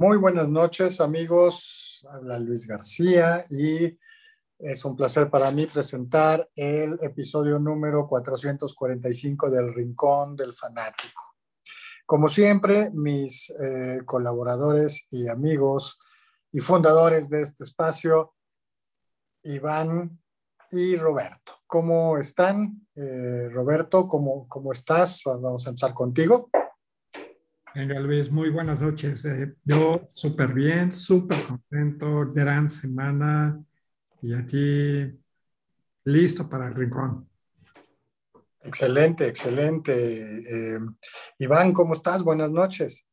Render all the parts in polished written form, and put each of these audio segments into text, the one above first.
Muy buenas noches, amigos. Habla Luis García y es un placer para mí presentar el episodio número 445 del Rincón del Fanático. Como siempre, mis colaboradores y amigos y fundadores de este espacio, Iván y Roberto. ¿Cómo están? Roberto, ¿cómo estás? Vamos a empezar contigo. Venga, Luis, muy buenas noches. Yo súper bien, súper contento, gran semana y aquí listo para el rincón. Excelente, excelente. Iván, ¿cómo estás? Buenas noches.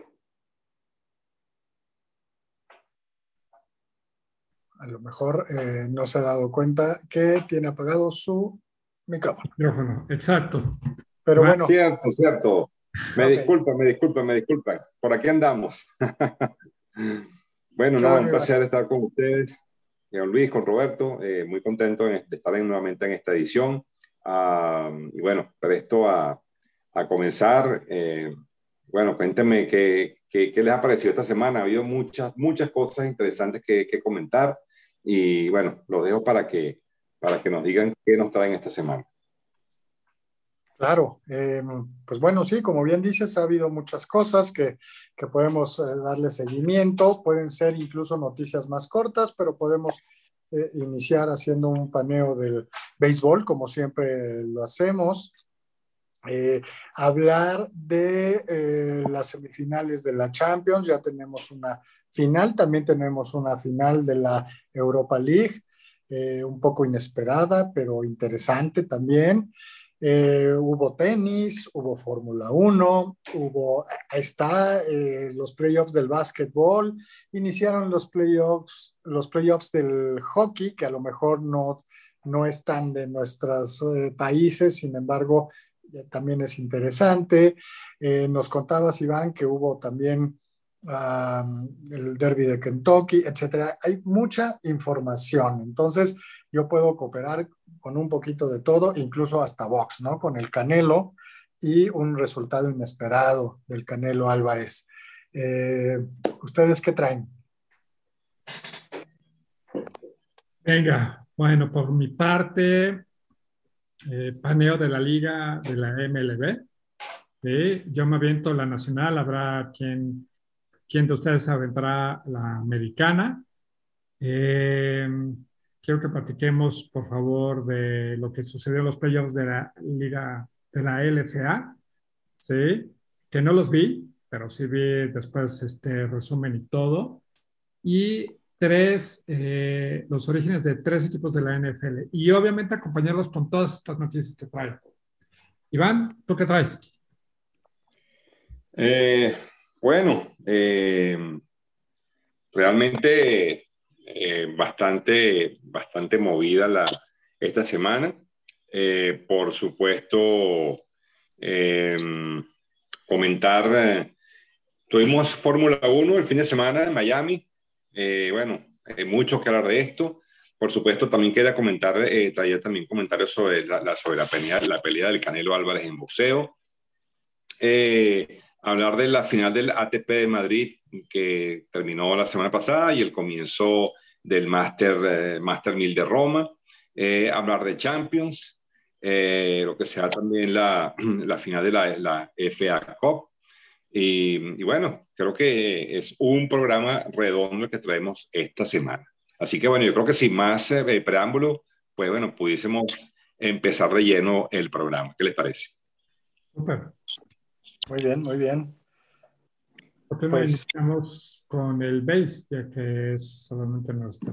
A lo mejor no se ha dado cuenta que tiene apagado su micrófono. Micrófono, exacto. Pero Iván, bueno, Cierto. Me ok, disculpan. Por aquí andamos. Bueno, qué nada, bueno, un Iván. placer estar con ustedes, con Luis, con Roberto. Muy contento de estar nuevamente en esta edición. Y bueno, presto a comenzar. Bueno, cuéntenme qué les ha parecido esta semana. Ha habido muchas cosas interesantes que comentar. Y bueno, los dejo para que nos digan qué nos traen esta semana. Claro, pues bueno, sí, como bien dices, ha habido muchas cosas que podemos darle seguimiento. Pueden ser incluso noticias más cortas, pero podemos iniciar haciendo un paneo del béisbol, como siempre lo hacemos. Hablar de las semifinales de la Champions, ya tenemos una final, también tenemos una final de la Europa League, un poco inesperada, pero interesante también. Hubo tenis, hubo Fórmula 1, está los playoffs del básquetbol, iniciaron los playoffs del hockey, que a lo mejor no están de nuestros países, sin embargo, también es interesante. Nos contabas, Iván, que hubo también el derby de Kentucky, etcétera. Hay mucha información, entonces yo puedo cooperar con un poquito de todo, incluso hasta box, ¿no? Con el Canelo y un resultado inesperado del Canelo Álvarez. ¿Ustedes qué traen? venga, bueno, por mi parte, paneo de la liga de la MLB. ¿Sí? Yo me aviento la nacional, habrá quien de ustedes aventará la americana. Eh, Quiero que platiquemos, por favor, de lo que sucedió en los playoffs de la liga de la LFA, ¿sí? Que no los vi, pero sí vi después este resumen y todo. Y los orígenes de tres equipos de la NFL. Y obviamente acompañarlos con todas estas noticias que trae. Iván, ¿tú qué traes? Eh, bueno, realmente bastante movida esta semana. Por supuesto, eh, comentar, tuvimos Fórmula 1 el fin de semana en Miami. Bueno, mucho que hablar de esto. Por supuesto, también quería comentar, traía también comentarios sobre la pelea del Canelo Álvarez en boxeo. Hablar de la final del ATP de Madrid que terminó la semana pasada y el comienzo del Master 1000 de Roma. Hablar de Champions, lo que sea también la final de la FA Cup. Y bueno, creo que es un programa redondo que traemos esta semana. Así que bueno, yo creo que sin más preámbulo, pues bueno, pudiésemos empezar de lleno el programa. ¿Qué les parece? Súper. Muy bien, muy bien. ¿Por qué no Pues, iniciamos con el base, ya que es solamente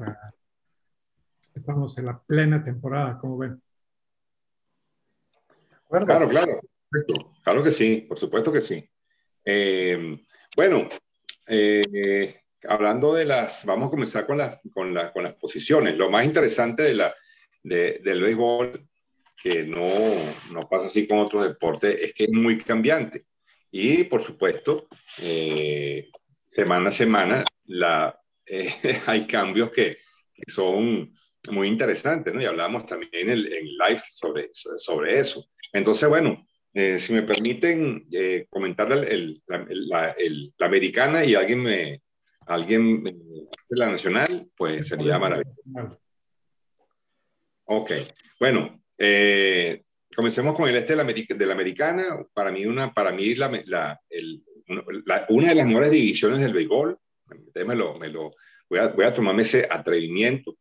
estamos en la plena temporada, como ven? de acuerdo. Claro, perfecto. Claro que sí, por supuesto que sí. Eh, bueno, hablando vamos a comenzar con las posiciones. Lo más interesante del béisbol, que no pasa así con otros deportes, es que es muy cambiante. Y por supuesto, semana a semana hay cambios que son muy interesantes, ¿no? Y hablamos también en live sobre eso. Entonces, bueno, si me permiten comentar la americana y alguien alguien de la Nacional, pues sería maravilloso. Ok, bueno, comencemos con el este de la Americana. Para mí, una de las mejores divisiones del béisbol. Voy a tomarme ese atrevimiento.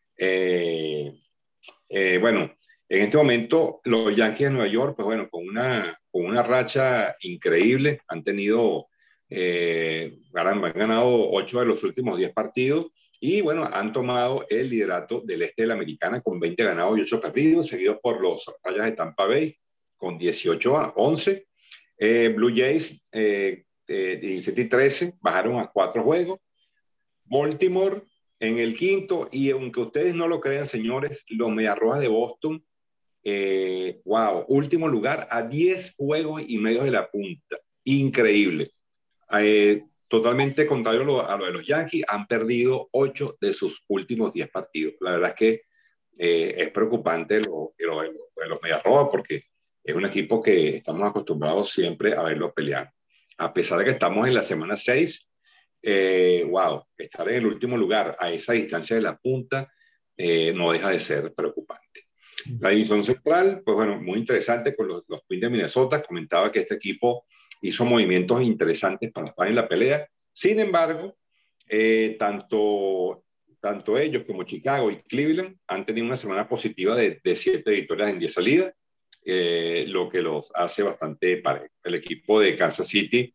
Bueno, en este momento los Yankees de Nueva York, pues bueno, con una racha increíble, han ganado 8 de los últimos 10 partidos y bueno, han tomado el liderato del este de la Americana con 20 ganados y 8 perdidos, seguidos por los Rayas de Tampa Bay con 18-11. Blue Jays 17 y 13 bajaron a 4 juegos. Baltimore en el quinto, y aunque ustedes no lo crean, señores, los Mediarrojas de Boston, último lugar a 10 juegos y medio de la punta. Increíble. Totalmente contrario a lo de los Yankees, han perdido 8 de sus últimos 10 partidos. La verdad es que es preocupante lo de los Mediarrojas, porque es un equipo que estamos acostumbrados siempre a verlo pelear. A pesar de que estamos en la semana 6, estar en el último lugar a esa distancia de la punta no deja de ser preocupante. La división central, pues bueno, muy interesante con los Twins de Minnesota. Comentaba que este equipo hizo movimientos interesantes para estar en la pelea. Sin embargo, tanto ellos como Chicago y Cleveland han tenido una semana positiva de 7 victorias en 10 salidas, lo que los hace bastante parejo. El equipo de Kansas City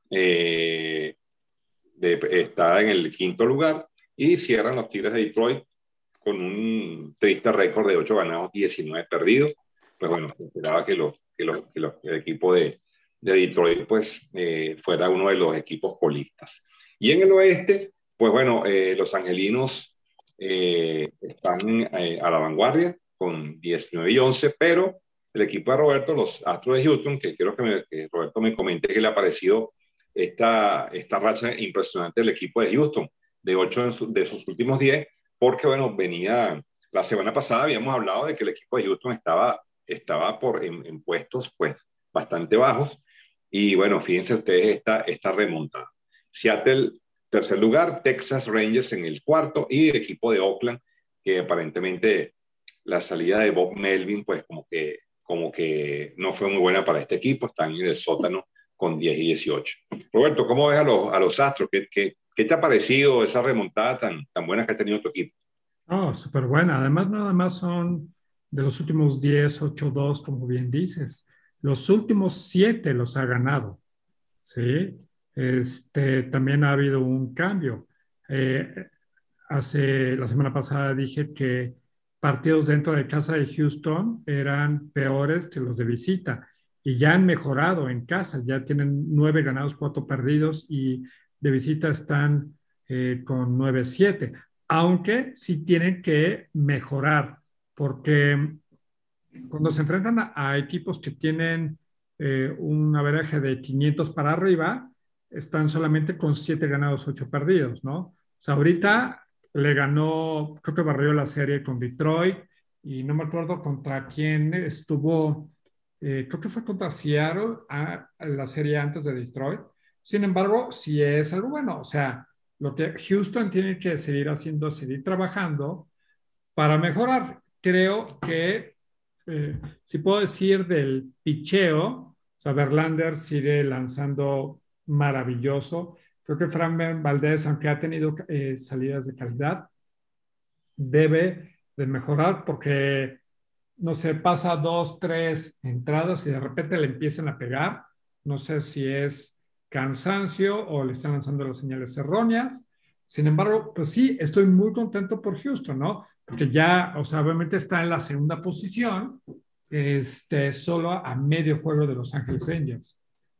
está en el quinto lugar y cierran los Tigres de Detroit con un triste récord de 8 ganados, 19 perdidos. Pues bueno, esperaba que el equipo de Detroit pues fuera uno de los equipos colistas. Y en el oeste, pues bueno, los angelinos están a la vanguardia con 19-11, pero el equipo de Roberto, los Astros de Houston, que quiero que Roberto me comente que le ha parecido esta racha impresionante del equipo de Houston, de 8 de sus últimos 10, porque bueno, la semana pasada habíamos hablado de que el equipo de Houston estaba en puestos pues bastante bajos, y bueno, fíjense ustedes esta remontada. Seattle, tercer lugar, Texas Rangers en el cuarto, y el equipo de Oakland, que aparentemente la salida de Bob Melvin pues como que no fue muy buena para este equipo, están en el sótano con 10 y 18. Roberto, ¿cómo ves a los Astros? ¿Qué te ha parecido esa remontada tan buena que ha tenido tu equipo? Oh, súper buena. Además, nada más son de los últimos 10, 8-2, como bien dices. Los últimos 7 los ha ganado. ¿Sí? También ha habido un cambio. La semana pasada dije que partidos dentro de casa de Houston eran peores que los de visita y ya han mejorado en casa, ya tienen 9 ganados, 4 perdidos y de visita están con 9-7, aunque sí tienen que mejorar porque cuando se enfrentan a equipos que tienen un averaje de 500 para arriba, están solamente con 7 ganados, 8 perdidos, ¿no? O sea, ahorita le ganó, creo que barrió la serie con Detroit y no me acuerdo contra quién estuvo, creo que fue contra Seattle, la serie antes de Detroit. Sin embargo, sí es algo bueno, o sea, lo que Houston tiene que seguir haciendo es seguir trabajando para mejorar. Creo que, si puedo decir del picheo, o sea, Verlander sigue lanzando maravilloso. Creo que Fran Valdez, aunque ha tenido salidas de calidad, debe de mejorar porque, no sé, pasa 2, 3 entradas y de repente le empiezan a pegar. No sé si es cansancio o le están lanzando las señales erróneas. Sin embargo, pues sí, estoy muy contento por Houston, ¿no? Porque ya, o sea, obviamente está en la segunda posición, solo a medio juego de Los Ángeles Angels.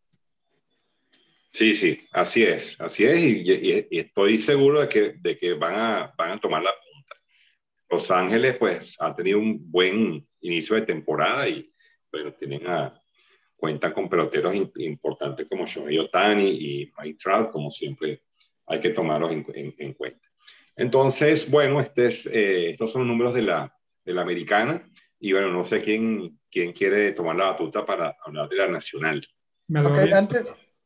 Sí, sí, así es, y estoy seguro de que van a tomar la punta. Los Ángeles, pues, ha tenido un buen inicio de temporada y, bueno, cuentan con peloteros importantes como Shohei Ohtani y Mike Trout, como siempre hay que tomarlos en cuenta. Entonces, bueno, estos son los números de la americana, y bueno, no sé quién quiere tomar la batuta para hablar de la nacional. Ok,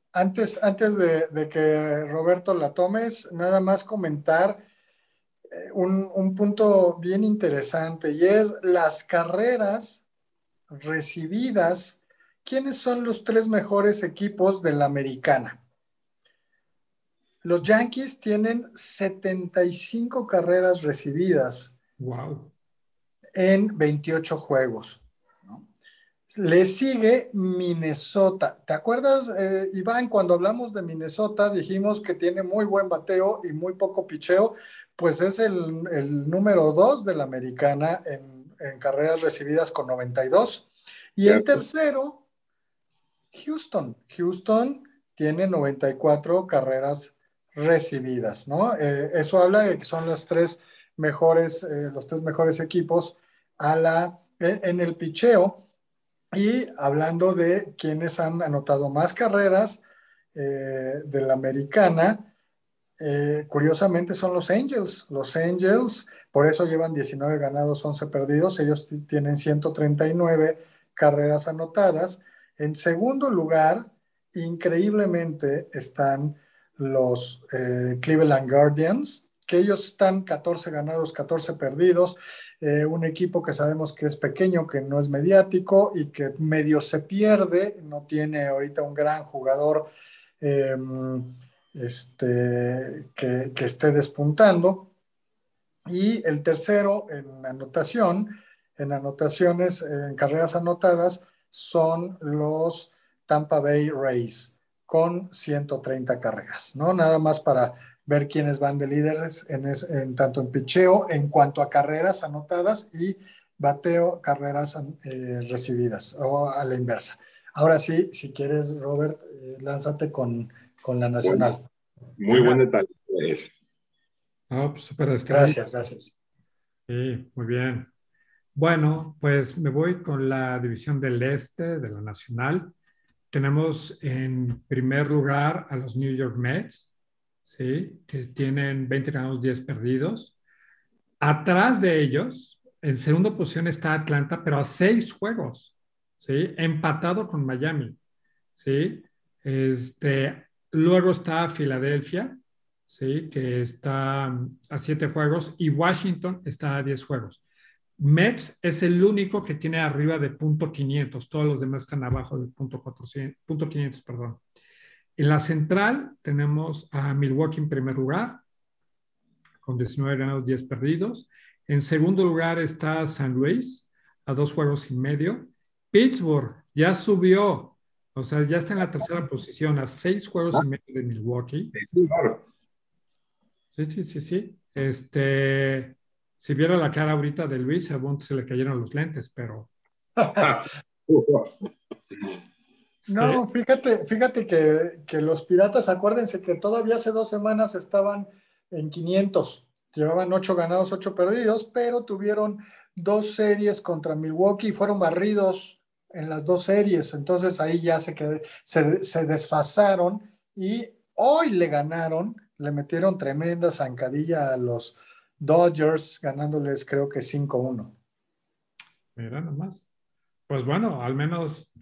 Antes de que Roberto la tomes, nada más comentar un punto bien interesante y es las carreras recibidas. ¿Quiénes son los tres mejores equipos de la americana? Los Yankees tienen 75 carreras recibidas Wow. en 28 juegos. Le sigue Minnesota. ¿Te acuerdas, Iván, cuando hablamos de Minnesota, dijimos que tiene muy buen bateo y muy poco picheo? Pues es el número 2 de la americana en carreras recibidas con 92. Y en ¿Cierto? tercero, Houston. Houston tiene 94 carreras recibidas, ¿no? Eso habla de que son los tres mejores equipos en el picheo. Y hablando de quienes han anotado más carreras de la americana, curiosamente son los Angels. Los Angels, por eso llevan 19 ganados, 11 perdidos. Ellos tienen 139 carreras anotadas. En segundo lugar, increíblemente, están los Cleveland Guardians, que ellos están 14 ganados, 14 perdidos. Un equipo que sabemos que es pequeño, que no es mediático y que medio se pierde. No tiene ahorita un gran jugador. Eh, que esté despuntando. Y el tercero en anotaciones, en carreras anotadas, son los Tampa Bay Rays con 130 carreras, ¿no? Nada más para ver quiénes van de líderes tanto en picheo, en cuanto a carreras anotadas y bateo, carreras recibidas, o a la inversa. Ahora sí, si quieres, Robert, lánzate con la Bueno, nacional. muy buen Venga. detalle. No, pues súper descargadito. Gracias, gracias. Sí, muy bien. Bueno, pues me voy con la división del este de la Nacional. Tenemos en primer lugar a los New York Mets, ¿sí? Que tienen 20 ganados, 10 perdidos. Atrás de ellos, en segunda posición está Atlanta, pero a 6 juegos, ¿sí? Empatado con Miami, ¿sí? Luego está Filadelfia, ¿sí? Que está a 7 juegos y Washington está a 10 juegos. Mets es el único que tiene arriba de .500, todos los demás están abajo de .500, perdón. En la central tenemos a Milwaukee en primer lugar, con 19 ganados, 10 perdidos. En segundo lugar está San Luis, a 2 juegos y medio. Pittsburgh ya subió, o sea, ya está en la tercera posición, a 6 juegos y medio de Milwaukee. Sí, claro. Sí, sí, sí, sí. Si viera la cara ahorita de Luis, se le cayeron los lentes, pero... No, fíjate que los Piratas, acuérdense que todavía hace 2 semanas estaban en 500, llevaban 8 ganados, 8 perdidos, pero tuvieron 2 series contra Milwaukee y fueron barridos en las 2 series, entonces ahí ya se desfasaron y hoy le ganaron, le metieron tremenda zancadilla a los Dodgers, ganándoles creo que 5-1. Mira nomás. Pues bueno, al menos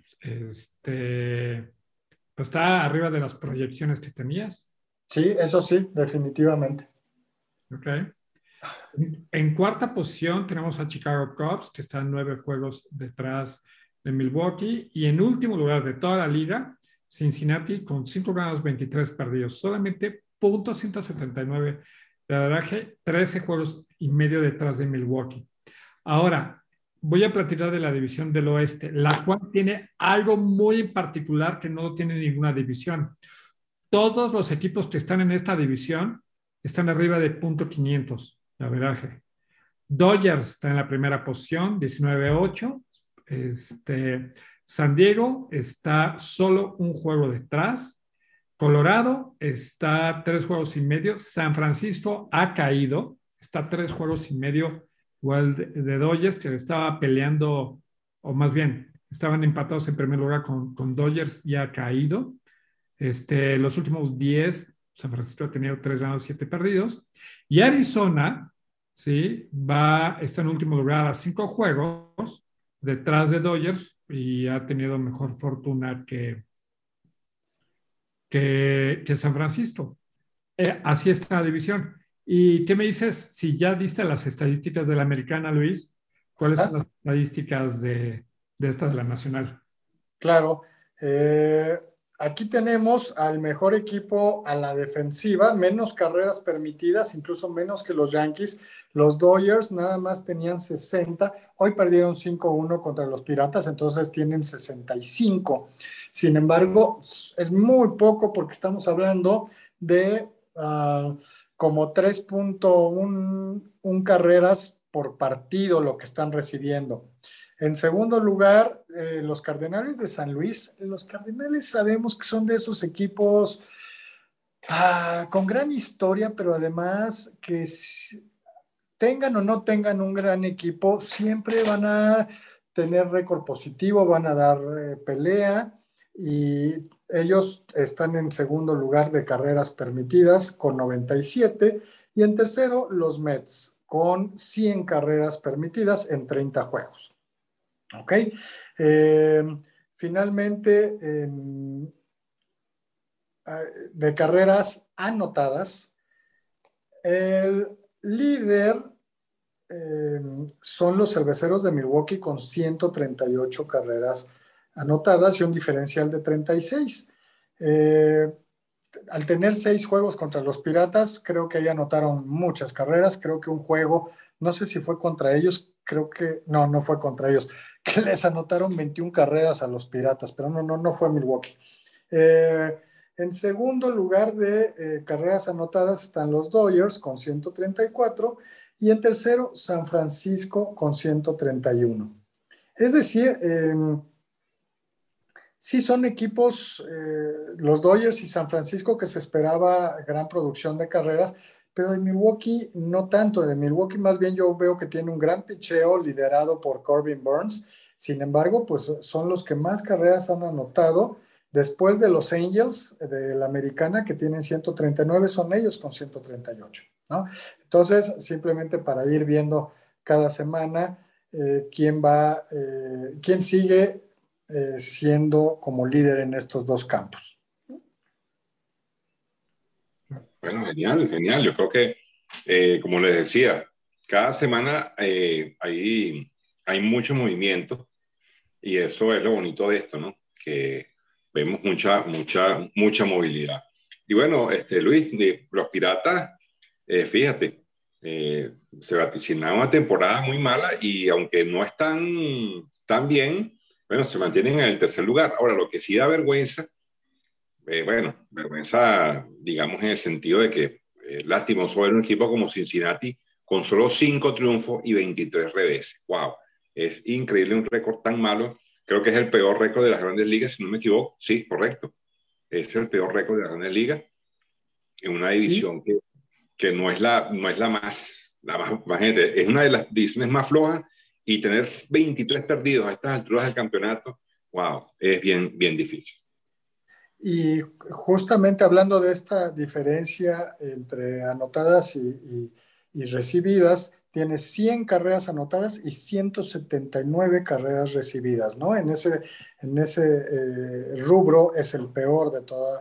pues está arriba de las proyecciones que tenías. Sí, eso sí, definitivamente. Ok. En cuarta posición tenemos a Chicago Cubs, que están 9 juegos detrás de Milwaukee. Y en último lugar de toda la liga, Cincinnati con 5 ganados, 23 perdidos. Solamente .179 de averaje, 13 juegos y medio detrás de Milwaukee. Ahora, voy a platicar de la división del oeste, la cual tiene algo muy particular que no tiene ninguna división. Todos los equipos que están en esta división están arriba de .500 de averaje. Dodgers está en la primera posición, 19-8. San Diego está solo un juego detrás. Colorado está 3 juegos y medio. San Francisco ha caído, está 3 juegos y medio igual de Dodgers, que estaba peleando, o más bien, estaban empatados en primer lugar con Dodgers y ha caído. Los últimos 10, San Francisco ha tenido 3 ganados, 7 perdidos. Y Arizona, ¿sí? Está en último lugar a 5 juegos detrás de Dodgers y ha tenido mejor fortuna que San Francisco. Así está la división. ¿Y qué me dices si ya diste las estadísticas de la americana, Luis? ¿Cuáles son ¿Ah? las estadísticas de esta de la nacional? Claro. Eh, Aquí tenemos al mejor equipo a la defensiva, menos carreras permitidas, incluso menos que los Yankees. Los Dodgers nada más tenían 60. Hoy perdieron 5-1 contra los Piratas, entonces tienen 65. Sin embargo, es muy poco porque estamos hablando de como 3.1 carreras por partido lo que están recibiendo. En segundo lugar, los Cardenales de San Luis. Los Cardenales sabemos que son de esos equipos con gran historia, pero además que tengan o no tengan un gran equipo, siempre van a tener récord positivo, van a dar pelea y ellos están en segundo lugar de carreras permitidas con 97 y en tercero los Mets con 100 carreras permitidas en 30 juegos. ¿Ok? Eh, Finalmente, de carreras anotadas, el líder eh, son los Cerveceros de Milwaukee con 138 carreras anotadas y un diferencial de 36. Al tener 6 juegos contra los Piratas, creo que ahí anotaron muchas carreras. Creo que un juego, no sé si fue contra ellos, creo que no fue contra ellos, que les anotaron 21 carreras a los Piratas, pero no fue Milwaukee. En segundo lugar de carreras anotadas están los Dodgers con 134 y en tercero San Francisco con 131. Es decir, sí son equipos, los Dodgers y San Francisco, que se esperaba gran producción de carreras, pero de Milwaukee no tanto. De Milwaukee más bien yo veo que tiene un gran picheo liderado por Corbin Burns. Sin embargo, pues son los que más carreras han anotado. Después de los Angels de la Americana, que tienen 139, son ellos con 138, ¿no? Entonces, simplemente para ir viendo cada semana quién sigue siendo como líder en estos dos campos. Bueno, genial, genial. Yo creo que, como les decía, cada semana hay mucho movimiento y eso es lo bonito de esto, ¿no? Que vemos mucha movilidad. Y bueno, Luis, los Piratas, fíjate, se vaticinaba una temporada muy mala y aunque no están tan bien, bueno, se mantienen en el tercer lugar. Ahora, lo que sí da vergüenza, bueno, vergüenza, digamos, en el sentido de que lastimoso ver un equipo como Cincinnati con solo 5 triunfos y 23 reveses. ¡Wow! Es increíble un récord tan malo. Creo que es el peor récord de las grandes ligas, si no me equivoco. Sí, correcto. Es el peor récord de las grandes ligas en una Sí, división que no es más gente, es una de las divisiones más flojas y tener 23 perdidos a estas alturas del campeonato, wow, es bien difícil. y justamente hablando de esta diferencia entre anotadas y recibidas, tiene 100 carreras anotadas y 179 carreras recibidas, ¿no? En ese rubro es el peor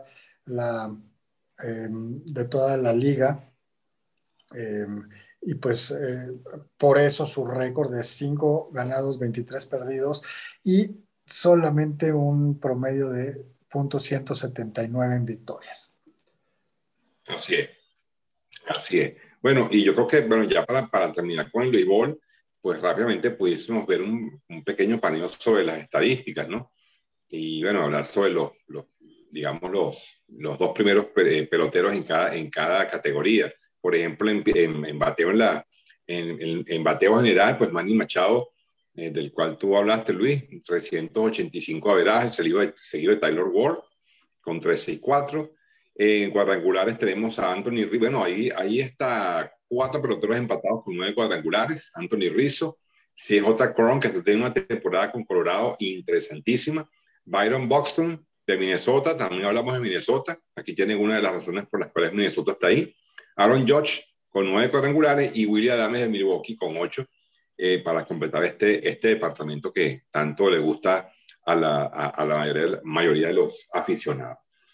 de toda la liga. Eh, y pues por eso su récord de 5 ganados, 23 perdidos y solamente un promedio de .179 en victorias. Así es, así es. Bueno, y yo creo que, bueno, ya para terminar con el béisbol, pues rápidamente pudiésemos ver un pequeño paneo sobre las estadísticas, ¿no? Y bueno, hablar sobre digamos, los dos primeros peloteros en cada categoría. Por ejemplo, en bateo en bateo general, pues Manny Machado, del cual tú hablaste, Luis, 385 averajes, seguido de Taylor Ward, con 364. En cuadrangulares tenemos a Anthony Rizzo. Bueno, ahí está 4 peloteros empatados con 9 cuadrangulares. Anthony Rizzo, CJ Cron, que tiene una temporada con Colorado interesantísima. Byron Buxton, de Minnesota, también hablamos de Minnesota. Aquí tienen una de las razones por las cuales Minnesota está ahí. Aaron Judge, con 9 cuadrangulares, y Willie Adames de Milwaukee, con 8, para completar este departamento que tanto le gusta a la mayoría de los aficionados.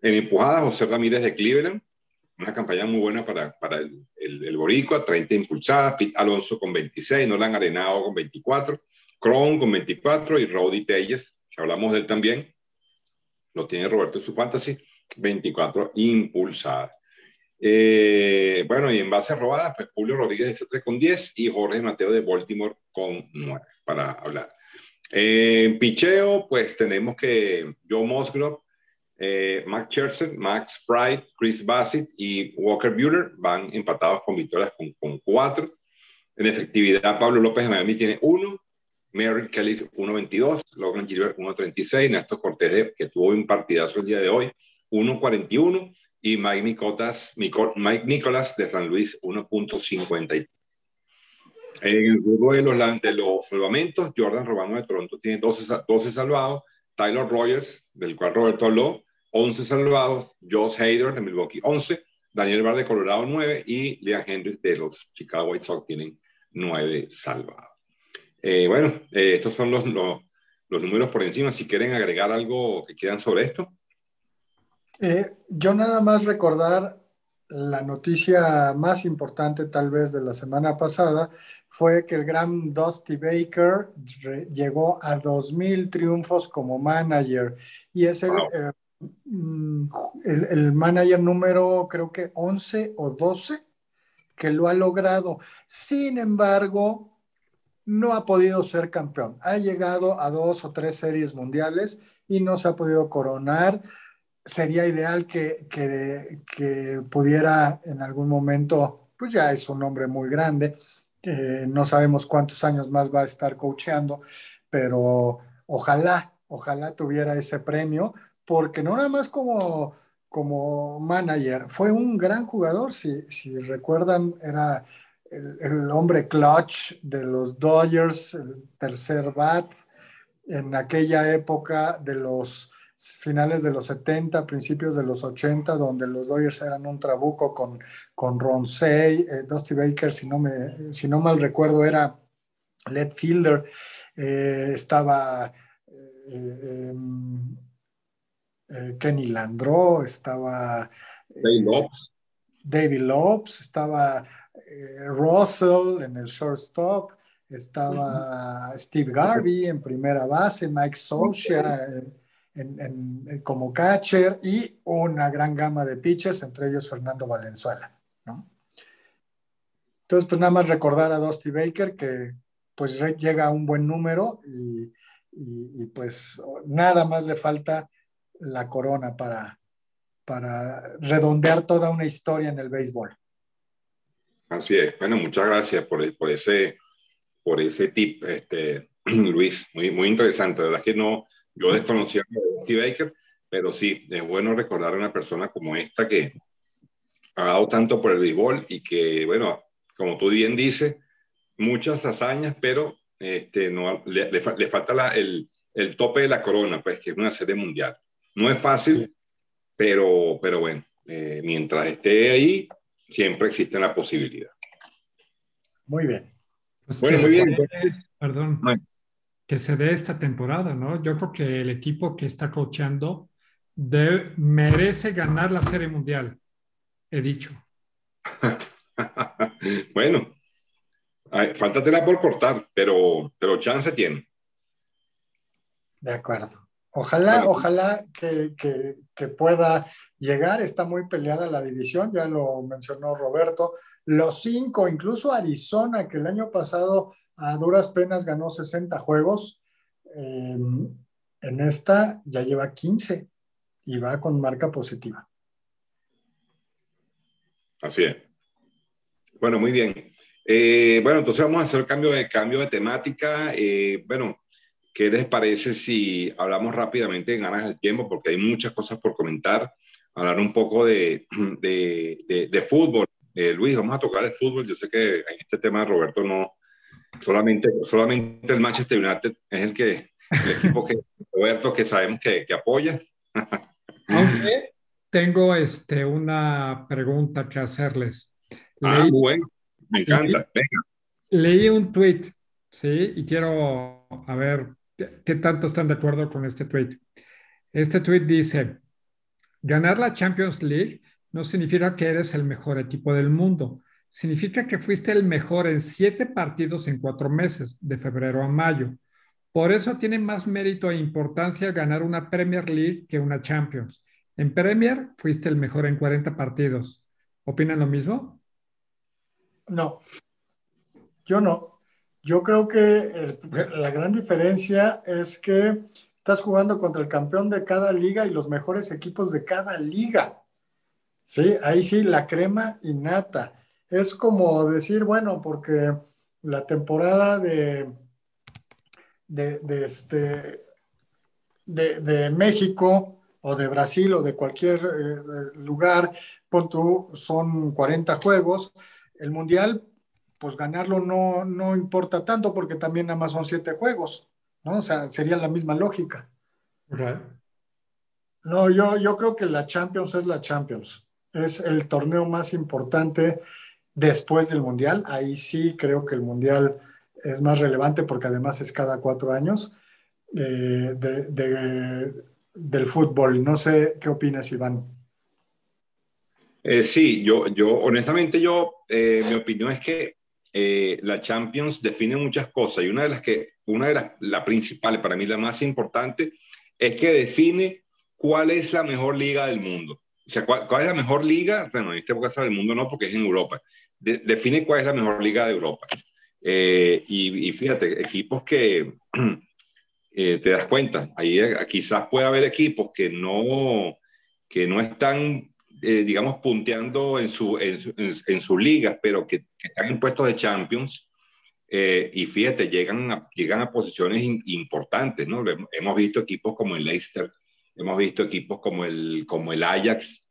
En empujadas, José Ramírez de Cleveland, una campaña muy buena para el boricua, 30 impulsadas, Pete Alonso con 26, Nolan Arenado con 24, Cron con 24 y Rowdy Telles, que hablamos de él también, lo tiene Roberto en su fantasy, 24 impulsadas. Bueno, y en bases robadas, pues Julio Rodríguez de C3 con 10 y Jorge Mateo de Baltimore con 9, para hablar. En picheo, pues tenemos que Joe Musgrove, Max Scherzer, Max Fried, Chris Bassitt y Walker Buehler van empatados con victorias con 4. En efectividad, Pablo López de Miami tiene 1, Merrill Kelly 1.22, Logan Gilbert 1.36, Néstor Cortés, que tuvo un partidazo el día de hoy, 1.41, y Mike Nicholas de San Luis 1.53. En el juego de los salvamentos, Jordan Romano de Toronto tiene 12 salvados, Tyler Rogers, del cual Roberto habló, 11 salvados, Josh Hader de Milwaukee 11, Daniel Bar de Colorado 9 y Liam Hendricks de los Chicago White Sox tienen 9 salvados. Bueno, estos son los números por encima. Si quieren agregar algo que quieran sobre esto. Yo nada más recordar la noticia más importante tal vez de la semana pasada fue que el gran Dusty Baker llegó a 2,000 triunfos como manager y es el manager número creo que 11 o 12 que lo ha logrado. Sin embargo, no ha podido ser campeón. Ha llegado a 2 o 3 series mundiales y no se ha podido coronar. Sería ideal que pudiera en algún momento, pues ya es un hombre muy grande, no sabemos cuántos años más va a estar coacheando, pero ojalá tuviera ese premio, porque no nada más como manager, fue un gran jugador, si recuerdan, era el hombre clutch de los Dodgers, el tercer bat, en aquella época de los finales de los 70, principios de los 80, donde los Dodgers eran un trabuco con Ron Cey, Dusty Baker, si no mal recuerdo, era left fielder, estaba eh, Kenny Landreau, estaba David Lopes, estaba Russell en el shortstop, estaba Steve Garvey en primera base, Mike Scioscia como catcher y una gran gama de pitchers, entre ellos Fernando Valenzuela, ¿no? Entonces, pues nada más recordar a Dusty Baker que pues llega a un buen número y pues nada más le falta la corona para redondear toda una historia en el béisbol. Así es. Bueno, muchas gracias por ese tip, Luis. Muy, muy interesante. La verdad es que no, yo desconocía a Steve Baker, pero sí, es bueno recordar a una persona como esta que ha dado tanto por el béisbol y que, bueno, como tú bien dices, muchas hazañas, pero no, le falta el tope de la corona, pues, que es una serie mundial. No es fácil, sí, pero bueno, mientras esté ahí, siempre existe la posibilidad. Muy bien. Pues bueno, muy bien. Perdón. Que se dé esta temporada, ¿no? Yo creo que el equipo que está coachando merece ganar la Serie Mundial, he dicho. Bueno, faltatela por cortar, pero chance tiene. De acuerdo. Ojalá que pueda llegar. Está muy peleada la división, ya lo mencionó Roberto. Los 5, incluso Arizona, que el año pasado a duras penas ganó 60 juegos, en esta ya lleva 15 y va con marca positiva. Así es. Bueno, muy bien. Bueno, entonces vamos a hacer cambio de temática. Bueno, ¿qué les parece si hablamos rápidamente en ganas del tiempo? Porque hay muchas cosas por comentar. Hablar un poco de fútbol. Luis, vamos a tocar el fútbol. Yo sé que en este tema Roberto no, solamente el Manchester United es el equipo que Roberto que sabemos que apoya. Aunque tengo una pregunta que hacerles. Bueno, me encanta. Venga. Leí un tweet, ¿sí? Y quiero a ver qué tanto están de acuerdo con este tweet. Este tweet dice: Ganar la Champions League no significa que eres el mejor equipo del mundo. Significa que fuiste el mejor en 7 partidos en 4 meses, de febrero a mayo. Por eso tiene más mérito e importancia ganar una Premier League que una Champions. En Premier fuiste el mejor en 40 partidos. ¿Opinan lo mismo? No, yo no. Yo creo que la gran diferencia es que estás jugando contra el campeón de cada liga y los mejores equipos de cada liga. Sí, ahí sí, la crema innata. Es como decir, bueno, porque la temporada de, este, de México o de Brasil o de cualquier lugar, pon tú, son 40 juegos. El Mundial, pues ganarlo no importa tanto porque también nada más son 7 juegos, ¿no? O sea, sería la misma lógica. Right. No, yo creo que la Champions es la Champions. Es el torneo más importante después del Mundial. Ahí sí creo que el Mundial es más relevante porque además es cada 4 años del fútbol. No sé qué opinas, Iván. Sí, honestamente, mi opinión es que la Champions define muchas cosas y una de las principales, para mí la más importante, es que define cuál es la mejor liga del mundo. O sea, cuál es la mejor liga, bueno, en este caso del mundo no, porque es en Europa. Define cuál es la mejor liga de Europa. Y fíjate, equipos que te das cuenta, ahí quizás pueda haber equipos que no están, digamos, punteando en sus ligas, pero que están en puestos de Champions. Y fíjate, llegan a posiciones importantes, ¿no? Hemos visto equipos como el Leicester, hemos visto equipos como el Ajax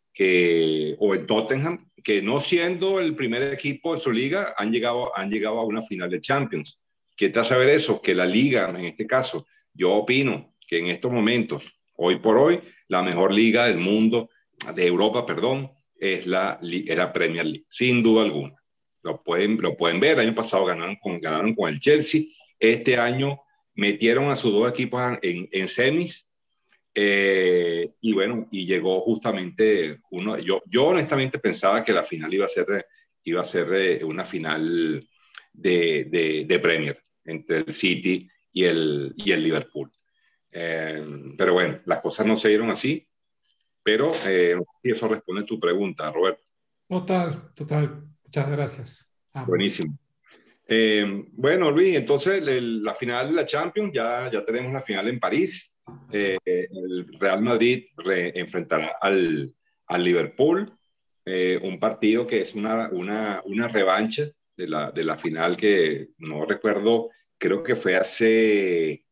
o el Tottenham, que no siendo el primer equipo en su liga, han llegado a una final de Champions. ¿Qué te hace ver eso? Que la liga, en este caso, yo opino que en estos momentos, hoy por hoy, la mejor liga del mundo, de Europa, perdón, es la Premier League, sin duda alguna. Lo pueden ver, el año pasado ganaron con el Chelsea, este año metieron a sus dos equipos en semis, y bueno, y llegó justamente uno. Yo honestamente pensaba que la final iba a ser una final de Premier entre el City y el Liverpool. Pero bueno, las cosas no se dieron así, pero eso responde a tu pregunta, Roberto. Total. Muchas gracias. Buenísimo. Bueno, Luis, entonces la final de la Champions, ya tenemos la final en París. El Real Madrid enfrentará al Liverpool, un partido que es una revancha de la final que no recuerdo, creo que fue hace,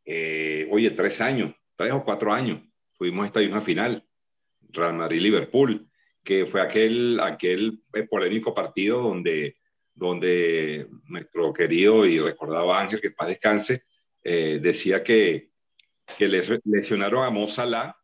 3 años, 3 o 4 años, tuvimos esta misma final, Real Madrid-Liverpool, que fue aquel polémico partido donde nuestro querido y recordado Ángel, que paz descanse, decía que lesionaron a Mo Salah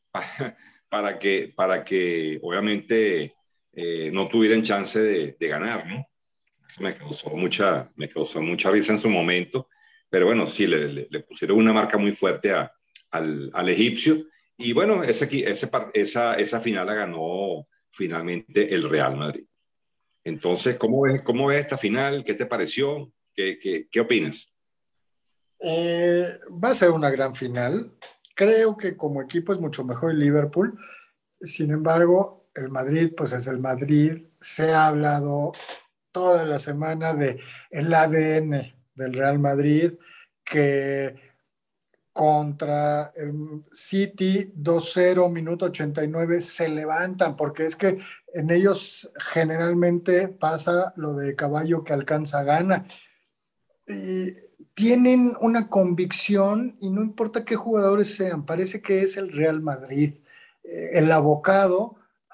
para que obviamente no tuvieran chance de ganar, ¿no? Eso me causó mucha risa en su momento, pero bueno, sí, le pusieron una marca muy fuerte al egipcio, y bueno, esa final la ganó finalmente el Real Madrid. Entonces, ¿cómo ves esta final? ¿Qué te pareció? ¿Qué opinas? Va a ser una gran final. Creo que como equipo es mucho mejor el Liverpool. Sin embargo, el Madrid, pues es el Madrid. Se ha hablado toda la semana de el ADN del Real Madrid, que contra el City 2-0, minuto 89, se levantan, porque es que en ellos generalmente pasa lo de caballo que alcanza gana. Y tienen una convicción y no importa qué jugadores sean, parece que es el Real Madrid, el abocado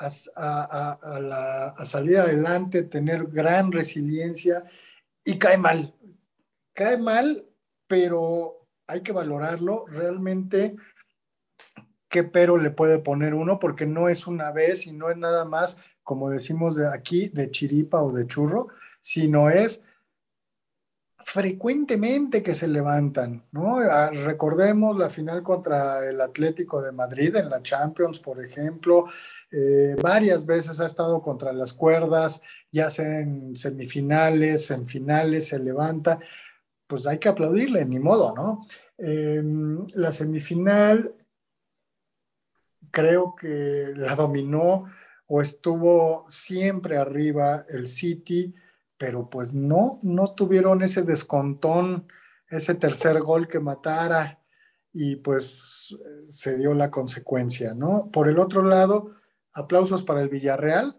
a salir adelante, tener gran resiliencia, y cae mal, pero hay que valorarlo realmente. ¿Qué pero le puede poner uno? Porque no es una vez y no es nada más, como decimos de aquí, de chiripa o de churro, sino es frecuentemente que se levantan, ¿no? Recordemos la final contra el Atlético de Madrid en la Champions, por ejemplo. Varias veces ha estado contra las cuerdas, ya sea en semifinales, en finales, se levanta. Pues hay que aplaudirle, ni modo, ¿no? La semifinal creo que la dominó o estuvo siempre arriba el City, pero pues no tuvieron ese descontón, ese tercer gol que matara y pues se dio la consecuencia, ¿no? Por el otro lado, aplausos para el Villarreal,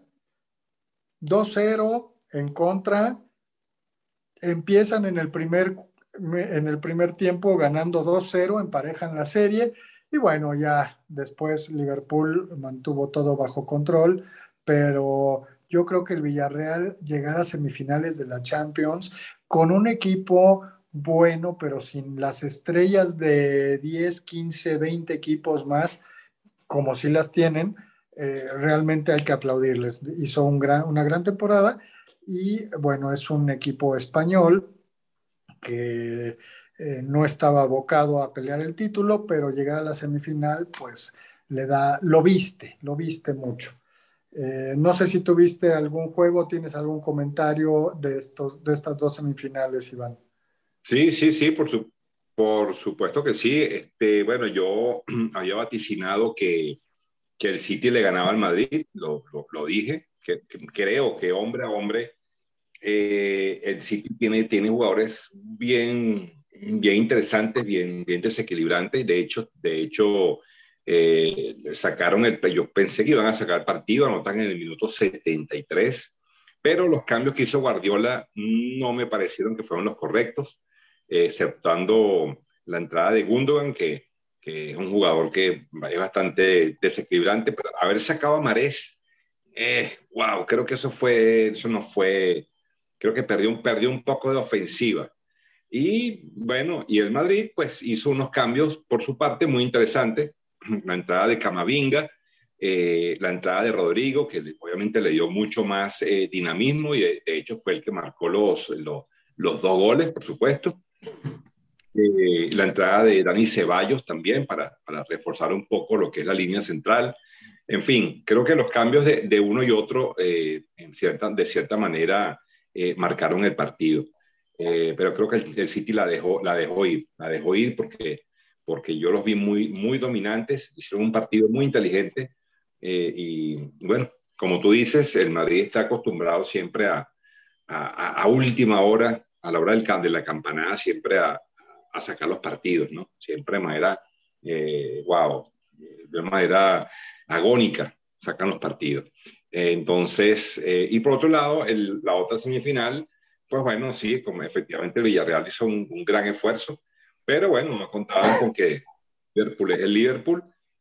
2-0 en contra, empiezan en el primer tiempo ganando 2-0, emparejan la serie y bueno, ya después Liverpool mantuvo todo bajo control, pero yo creo que el Villarreal llegará a semifinales de la Champions con un equipo bueno, pero sin las estrellas de 10, 15, 20 equipos más, como si las tienen, realmente hay que aplaudirles. Hizo una gran temporada y bueno, es un equipo español que no estaba abocado a pelear el título, pero llegar a la semifinal, pues lo viste mucho. No sé si tuviste algún juego, tienes algún comentario de estas dos semifinales, Iván. Sí, sí, sí, por supuesto que sí. Bueno, yo había vaticinado que el City le ganaba al Madrid, lo dije, que creo que hombre a hombre el City tiene jugadores bien interesantes, bien desequilibrantes. De hecho yo pensé que iban a sacar partido, anotan en el minuto 73, pero los cambios que hizo Guardiola no me parecieron que fueron los correctos, exceptuando la entrada de Gundogan, que es un jugador que es bastante desequilibrante, pero haber sacado a Mahrez, wow, creo que eso no fue, creo que perdió un poco de ofensiva. Y bueno, y el Madrid pues hizo unos cambios por su parte muy interesantes, la entrada de Camavinga, la entrada de Rodrigo, que obviamente le dio mucho más dinamismo y de hecho fue el que marcó los dos goles, por supuesto. La entrada de Dani Ceballos también para reforzar un poco lo que es la línea central. En fin, creo que los cambios de uno y otro de cierta manera marcaron el partido. Pero creo que el City la dejó ir porque yo los vi muy dominantes, hicieron un partido muy inteligente y bueno, como tú dices, el Madrid está acostumbrado siempre a última hora, a la hora de la campanada, siempre a sacar los partidos, ¿no? Siempre de manera, wow, de manera agónica sacan los partidos. Entonces, y por otro lado, la otra semifinal, pues bueno, sí, como efectivamente el Villarreal hizo un gran esfuerzo, pero bueno, no contaban con que Liverpool es el Liverpool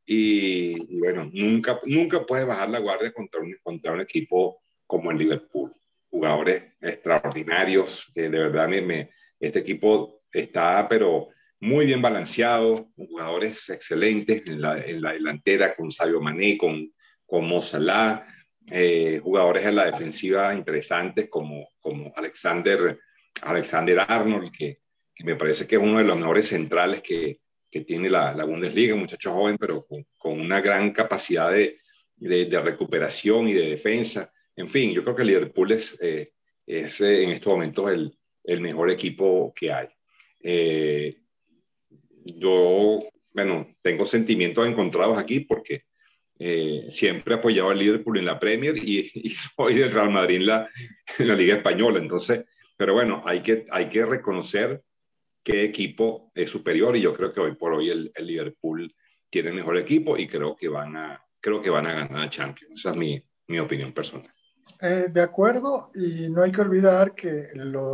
y bueno, nunca puedes bajar la guardia contra un equipo como el Liverpool. Jugadores extraordinarios, que de verdad este equipo está, pero muy bien balanceado, jugadores excelentes en la delantera, con Sadio Mané, con Mo Salah, jugadores en la defensiva interesantes como Alexander-Arnold, que me parece que es uno de los mejores centrales que tiene la Bundesliga, un muchacho joven, pero con una gran capacidad de recuperación y de defensa. En fin, yo creo que Liverpool es en estos momentos el mejor equipo que hay. Yo, bueno, tengo sentimientos encontrados aquí porque siempre he apoyado al Liverpool en la Premier y soy del Real Madrid en la Liga Española. Entonces, pero bueno, hay que reconocer qué equipo es superior y yo creo que hoy por hoy el Liverpool tiene el mejor equipo y creo que van a ganar a Champions. Esa es mi opinión personal. De acuerdo, y no hay que olvidar que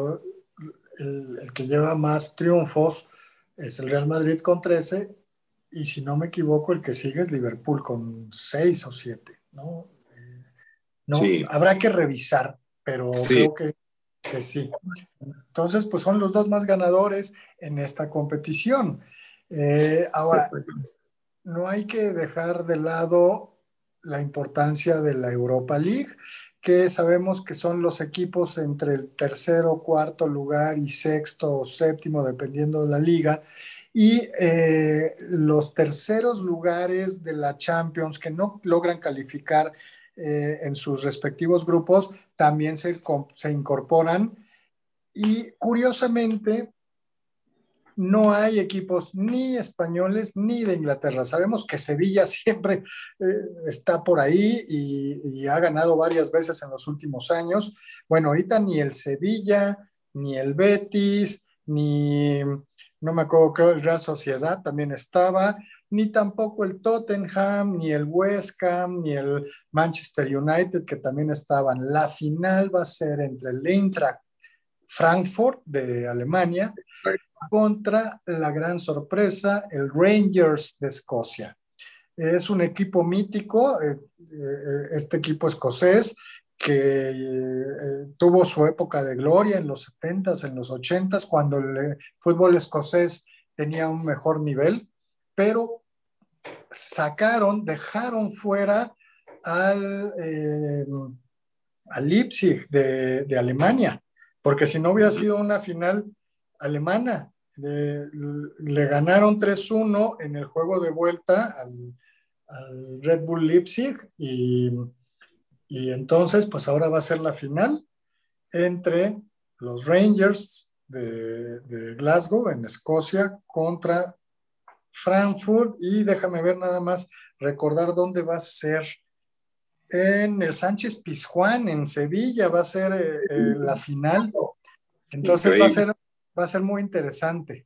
el que lleva más triunfos es el Real Madrid con 13, y si no me equivoco, el que sigue es Liverpool con 6 o 7, ¿no? No, Sí, habrá que revisar, pero sí, creo que sí. Entonces, pues son los dos más ganadores en esta competición. Ahora, no hay que dejar de lado la importancia de la Europa League, que sabemos que son los equipos entre el tercero, cuarto lugar y sexto o séptimo, dependiendo de la liga. Y los terceros lugares de la Champions que no logran calificar en sus respectivos grupos también se incorporan. Y curiosamente, no hay equipos ni españoles ni de Inglaterra. Sabemos que Sevilla siempre está por ahí y ha ganado varias veces en los últimos años. Bueno, ahorita ni el Sevilla, ni el Betis, no me acuerdo, creo el Real Sociedad también estaba, ni tampoco el Tottenham, ni el West Ham, ni el Manchester United, que también estaban. La final va a ser entre el Eintracht Frankfurt de Alemania contra la gran sorpresa, el Rangers de Escocia. Es un equipo mítico, este equipo escocés, que tuvo su época de gloria en los 70s, en los 80s, cuando el fútbol escocés tenía un mejor nivel, pero dejaron fuera al Leipzig de Alemania, porque si no hubiera sido una final alemana. Le ganaron 3-1 en el juego de vuelta al Red Bull Leipzig y entonces pues ahora va a ser la final entre los Rangers de Glasgow en Escocia contra Frankfurt, y déjame ver nada más, recordar dónde va a ser. En el Sánchez Pizjuán en Sevilla va a ser la final. Entonces va a ser muy interesante.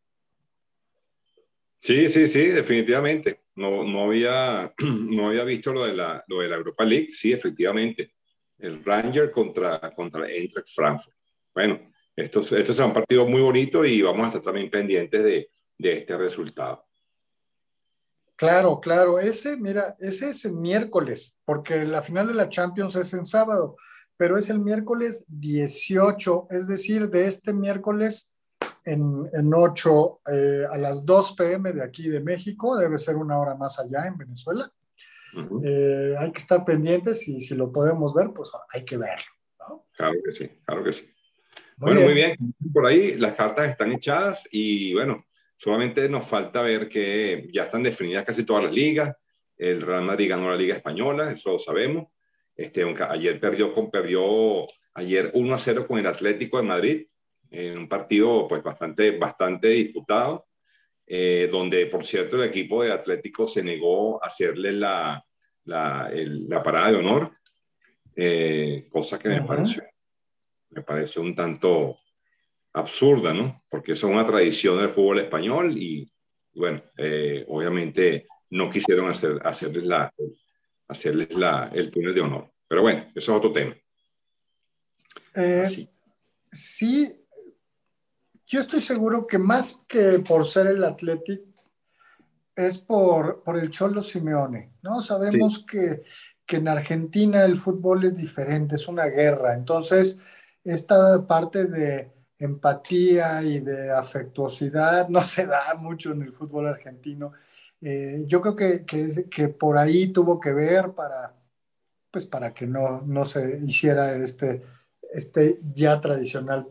Sí, sí, sí, definitivamente. No había visto lo de la Europa League. Sí, efectivamente. El Ranger contra el Eintracht Frankfurt. Bueno, estos son un partido muy bonito y vamos a estar también pendientes de este resultado. Claro, claro. Mira, ese es el miércoles, porque la final de la Champions es en sábado, pero es el miércoles 18, es decir, de este miércoles en 8 a las 2 p.m. de aquí de México, debe ser una hora más allá en Venezuela. Uh-huh. Hay que estar pendientes y si lo podemos ver, pues hay que verlo, ¿no? Claro que sí, claro que sí. Muy bien. Por ahí las cartas están echadas y bueno, solamente nos falta ver que ya están definidas casi todas las ligas. El Real Madrid ganó la Liga Española, eso lo sabemos. Ayer perdió ayer 1-0 con el Atlético de Madrid, en un partido pues bastante disputado, donde por cierto el equipo de Atlético se negó a hacerle la parada de honor, cosa que me pareció un tanto absurda, ¿no? Porque eso es una tradición del fútbol español y bueno, obviamente no quisieron hacerles el túnel de honor. Pero bueno, eso es otro tema. Sí, yo estoy seguro que más que por ser el Athletic, es por el Cholo Simeone, ¿no? Sabemos Sí. que en Argentina el fútbol es diferente, es una guerra. Entonces, esta parte de empatía y de afectuosidad no se da mucho en el fútbol argentino. Yo creo que por ahí tuvo que ver para que no se hiciera este ya tradicional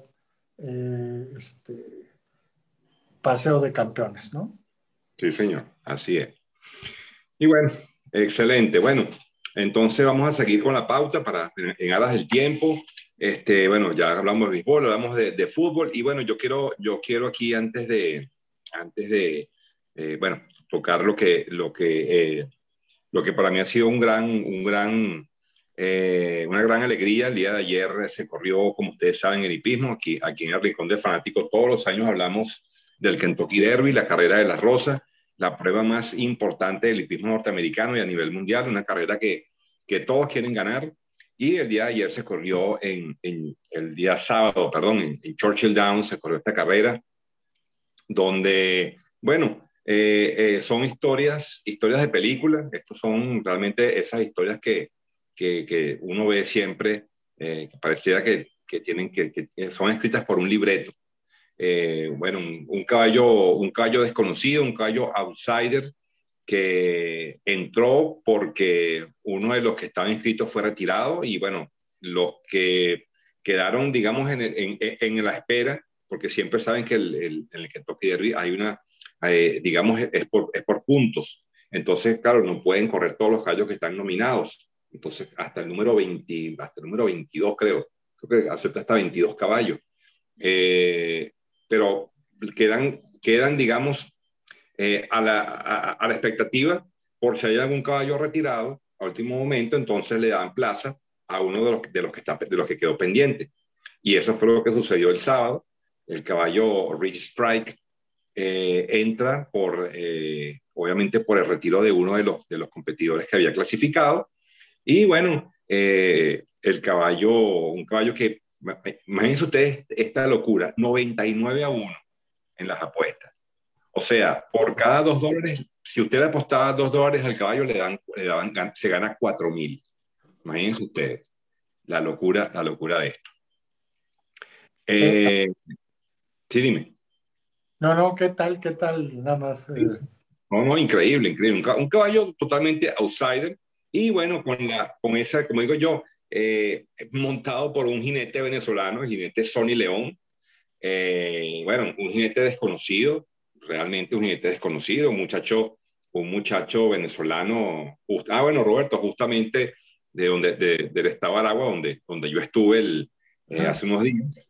paseo de campeones, ¿no? Sí, señor, así es. Y bueno, excelente. Bueno, entonces vamos a seguir con la pauta en aras del tiempo. Bueno, ya hablamos de béisbol, hablamos de fútbol y bueno, yo quiero aquí antes de bueno, tocar lo que para mí ha sido una gran alegría. El día de ayer se corrió, como ustedes saben, el hipismo aquí en el Rincón del Fanático. Todos los años hablamos del Kentucky Derby, la carrera de las Rosas, la prueba más importante del hipismo norteamericano y a nivel mundial, una carrera que todos quieren ganar. Y el día de ayer se corrió el día sábado, perdón, en Churchill Downs se corrió esta carrera, donde, bueno, son historias de película. Estos son realmente esas historias que uno ve siempre, que pareciera que son escritas por un libreto. Bueno, un caballo desconocido, un caballo outsider que entró porque uno de los que estaba inscritos fue retirado y bueno, los que quedaron, digamos, en la espera, porque siempre saben que en el Kentucky Derby hay una, digamos, es por puntos. Entonces, claro, no pueden correr todos los caballos que están nominados. Entonces, hasta el número 22, creo que acepta hasta 22 caballos. Pero quedan digamos, a la expectativa, por si hay algún caballo retirado a último momento, entonces le dan plaza a uno de los que quedó pendiente. Y eso fue lo que sucedió el sábado. El caballo Rich Strike entra obviamente por el retiro de uno de los competidores que había clasificado. Y bueno, un caballo que, imagínense ustedes esta locura, 99-1 en las apuestas. O sea, por cada $2, si usted le apostaba $2 al caballo, se gana 4.000. Imagínense ustedes la locura de esto. Sí, dime. No, ¿qué tal? Nada más. No, increíble, increíble. Un caballo totalmente outsider y bueno, con esa, como digo yo, montado por un jinete venezolano, el jinete Sonny León. Bueno, un jinete desconocido, realmente un jinete desconocido, un muchacho venezolano. Bueno, Roberto, justamente del estado de Aragua, donde yo estuve hace unos días,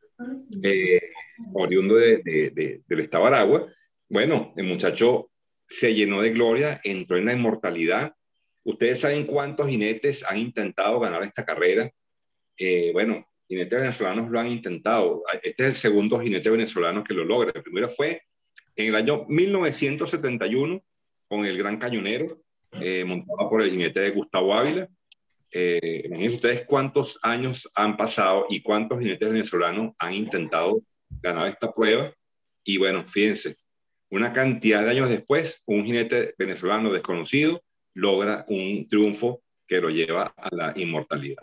oriundo del estado de Aragua. Bueno, el muchacho se llenó de gloria, entró en la inmortalidad. ¿Ustedes saben cuántos jinetes han intentado ganar esta carrera? Bueno, jinetes venezolanos lo han intentado. Este es el segundo jinete venezolano que lo logra. El primero fue en el año 1971 con el Gran Cañonero, montado por el jinete de Gustavo Ávila. Imagínense ustedes cuántos años han pasado y cuántos jinetes venezolanos han intentado ganar esta prueba. Y bueno, fíjense, una cantidad de años después, un jinete venezolano desconocido logra un triunfo que lo lleva a la inmortalidad.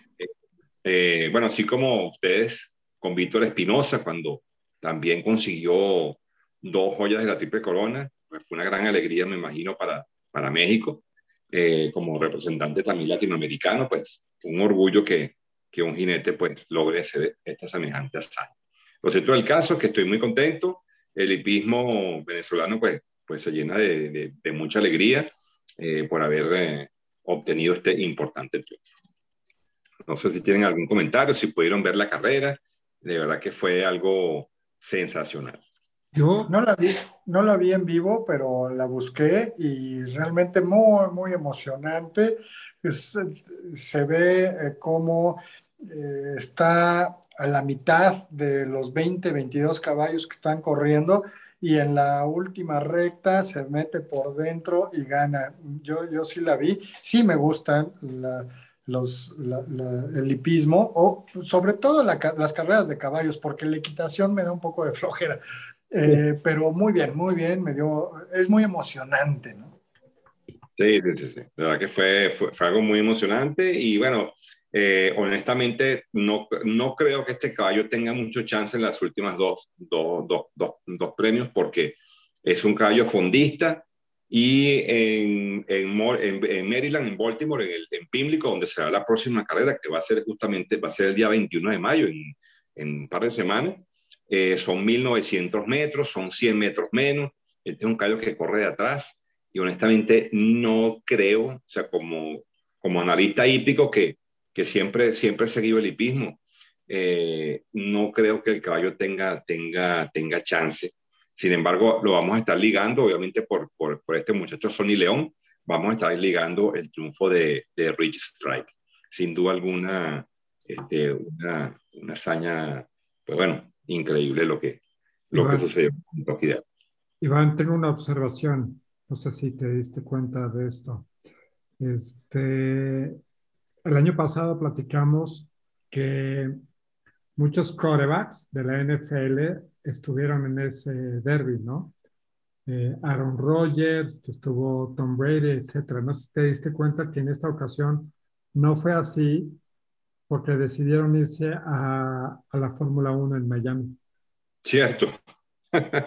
Bueno, así como ustedes con Víctor Espinosa, cuando también consiguió 2 joyas de la Triple Corona, pues fue una gran alegría, me imagino, para México. Como representante también latinoamericano, pues un orgullo que un jinete pues logre hacer esta semejante hazaña. Lo cierto del caso es que estoy muy contento. El hipismo venezolano pues se llena de mucha alegría por haber obtenido este importante triunfo. No sé si tienen algún comentario, si pudieron ver la carrera. De verdad que fue algo sensacional. Yo no la vi en vivo, pero la busqué y realmente muy emocionante. Se ve cómo está a la mitad de los 22 caballos que están corriendo y en la última recta se mete por dentro y gana. Yo sí la vi, sí me gustan el hipismo, o sobre todo las carreras de caballos, porque la equitación me da un poco de flojera. Pero muy bien, es muy emocionante, ¿no? Sí. De verdad que fue algo muy emocionante y bueno, honestamente no creo que este caballo tenga mucho chance en las últimas dos premios porque es un caballo fondista y en Maryland, en Baltimore, en Pimlico, donde será la próxima carrera que va a ser el día 21 de mayo, en un par de semanas. Son 1.900 metros, son 100 metros menos. Este es un caballo que corre de atrás y honestamente no creo, o sea, como analista hípico que siempre he seguido el hipismo, no creo que el caballo tenga chance. Sin embargo, lo vamos a estar ligando, obviamente, por este muchacho Sonny León, vamos a estar ligando el triunfo de Rich Strike. Sin duda alguna, una hazaña, pues bueno, increíble lo que sucedió en Kentucky Derby. Iván, tengo una observación. No sé si te diste cuenta de esto. El año pasado platicamos que muchos quarterbacks de la NFL estuvieron en ese derby, ¿no? Aaron Rodgers, estuvo Tom Brady, etcétera. No sé si te diste cuenta que en esta ocasión no fue así porque decidieron irse a la Fórmula 1 en Miami. Cierto,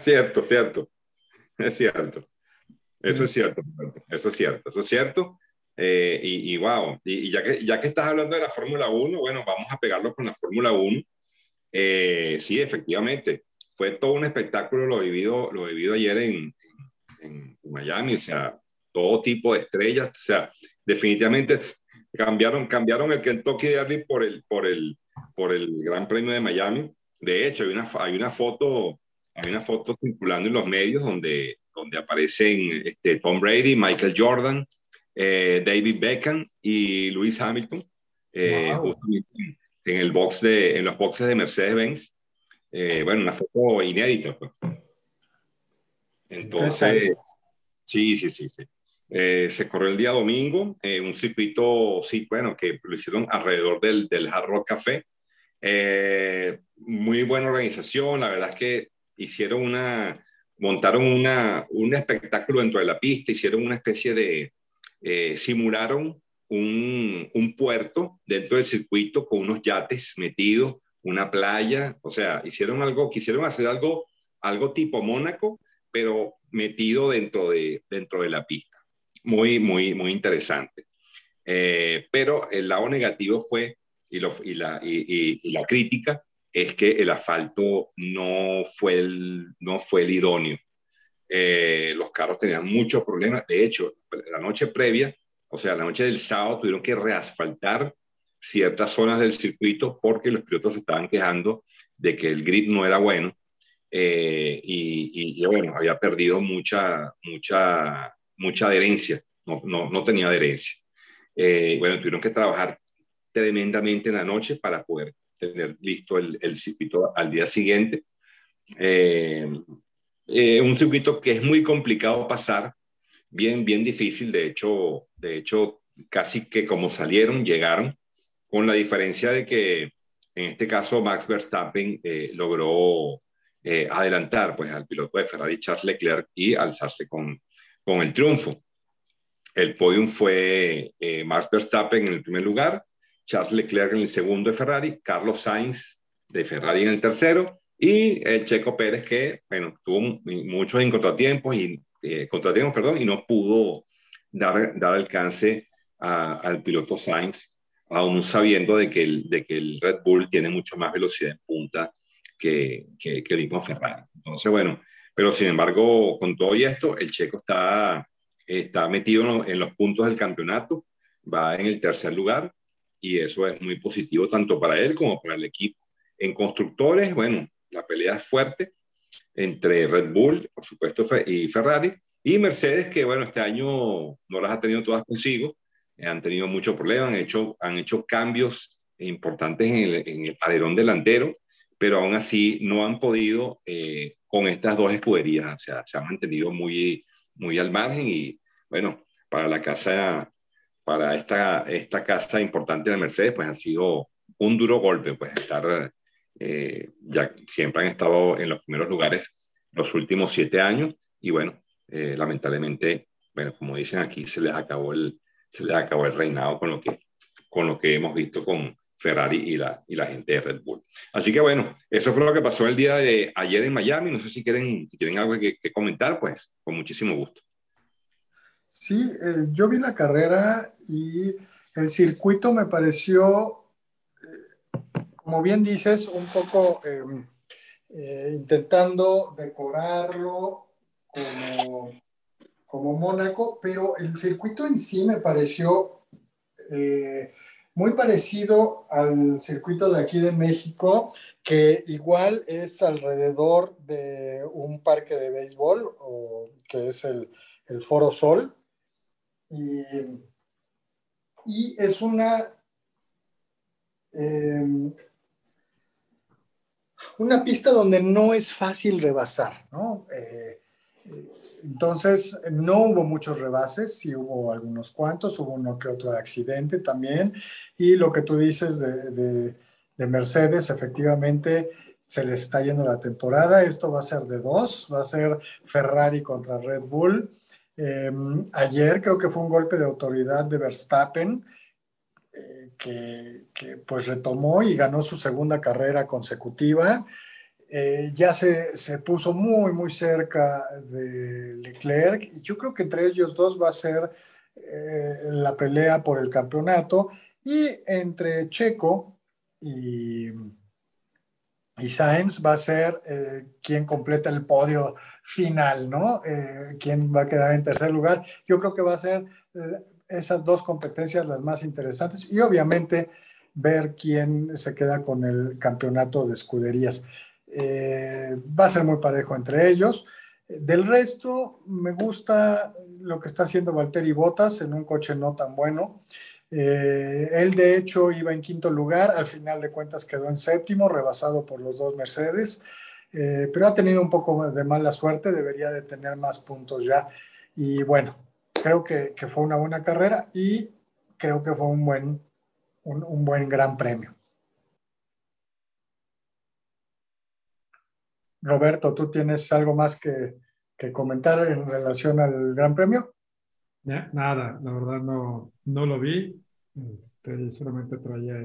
cierto. Es cierto. Eso es cierto. Wow, y ya que estás hablando de la Fórmula 1, bueno, vamos a pegarlo con la Fórmula 1. Sí, efectivamente, fue todo un espectáculo lo vivido ayer en Miami, o sea, todo tipo de estrellas, o sea, definitivamente cambiaron el Kentucky Derby por el Gran Premio de Miami. De hecho, hay una foto circulando en los medios donde aparecen Tom Brady, Michael Jordan, David Beckham y Lewis Hamilton, Wow. justamente en los boxes de Mercedes-Benz. Bueno, una foto inédita, pues. ¿Qué tal? Entonces, sí, sí, sí, sí. Se corrió el día domingo, un circuito, sí, bueno, que lo hicieron alrededor del Hard Rock Café. Muy buena organización, la verdad es que montaron un espectáculo dentro de la pista, hicieron una especie simularon un puerto dentro del circuito con unos yates metidos, una playa, o sea, quisieron hacer algo tipo Mónaco, pero metido dentro de la pista. Muy, muy, muy interesante. Pero el lado negativo fue, y la crítica, es que el asfalto no fue el idóneo. Los carros tenían muchos problemas. De hecho, la noche previa, o sea, la noche del sábado, tuvieron que reasfaltar ciertas zonas del circuito porque los pilotos se estaban quejando de que el grip no era bueno. Bueno, había perdido mucha adherencia, no tenía adherencia. Bueno, tuvieron que trabajar tremendamente en la noche para poder tener listo el circuito al día siguiente. Eh, un circuito que es muy complicado pasar, bien difícil, de hecho, casi que como salieron, llegaron, con la diferencia de que en este caso Max Verstappen logró adelantar pues, al piloto de Ferrari Charles Leclerc y alzarse con el triunfo. El podium fue Max Verstappen en el primer lugar, Charles Leclerc en el segundo de Ferrari, Carlos Sainz de Ferrari en el tercero y el Checo Pérez que, bueno, tuvo muchos contratiempos, perdón, y no pudo dar alcance al piloto Sainz, aún sabiendo de que el Red Bull tiene mucho más velocidad en punta que el mismo Ferrari. Entonces, bueno, pero sin embargo, con todo y esto, el Checo está metido en los puntos del campeonato, va en el tercer lugar y eso es muy positivo tanto para él como para el equipo. En constructores, bueno, la pelea es fuerte entre Red Bull, por supuesto, y Ferrari, y Mercedes, que bueno, este año no las ha tenido todas consigo, han tenido muchos problemas, han hecho cambios importantes en el alerón delantero, pero aún así no han podido con estas dos escuderías, o sea, se han mantenido muy, muy al margen y bueno, para esta casa importante de Mercedes, pues ha sido un duro golpe, pues estar, ya siempre han estado en los primeros lugares los últimos 7 años y bueno, lamentablemente, bueno, como dicen aquí, se les acabó el reinado con lo que hemos visto con Ferrari y la gente de Red Bull. Así que bueno, eso fue lo que pasó el día de ayer en Miami. No sé si tienen algo que comentar, pues con muchísimo gusto. Sí, yo vi la carrera y el circuito me pareció, como bien dices, un poco intentando decorarlo como, como Mónaco, pero el circuito en sí me pareció muy parecido al circuito de aquí de México, que igual es alrededor de un parque de béisbol, o que es el Foro Sol, y, y es eh, una pista donde no es fácil rebasar, ¿no? Entonces, no hubo muchos rebases, sí hubo algunos cuantos, hubo uno que otro accidente también, y lo que tú dices de Mercedes, efectivamente, se le está yendo la temporada, esto va a ser de dos, va a ser Ferrari contra Red Bull. Ayer creo que fue un golpe de autoridad de Verstappen, pues retomó y ganó su segunda carrera consecutiva. Ya se puso muy, muy cerca de Leclerc y yo creo que entre ellos dos va a ser la pelea por el campeonato, y entre Checo y, y Sainz va a ser quien completa el podio final, ¿no? Quién va a quedar en tercer lugar. Yo creo que va a ser esas dos competencias las más interesantes, y obviamente ver quién se queda con el campeonato de escuderías. Va a ser muy parejo entre ellos. Del resto, me gusta lo que está haciendo Valtteri Bottas en un coche no tan bueno. Él de hecho iba en quinto lugar, al final de cuentas quedó en séptimo, rebasado por los dos Mercedes, pero ha tenido un poco de mala suerte, debería de tener más puntos ya. Y bueno, creo que fue una buena carrera, y creo que fue un buen gran premio. Roberto, ¿tú tienes algo más que comentar en relación al gran premio? Nada, la verdad no lo vi. Solamente traía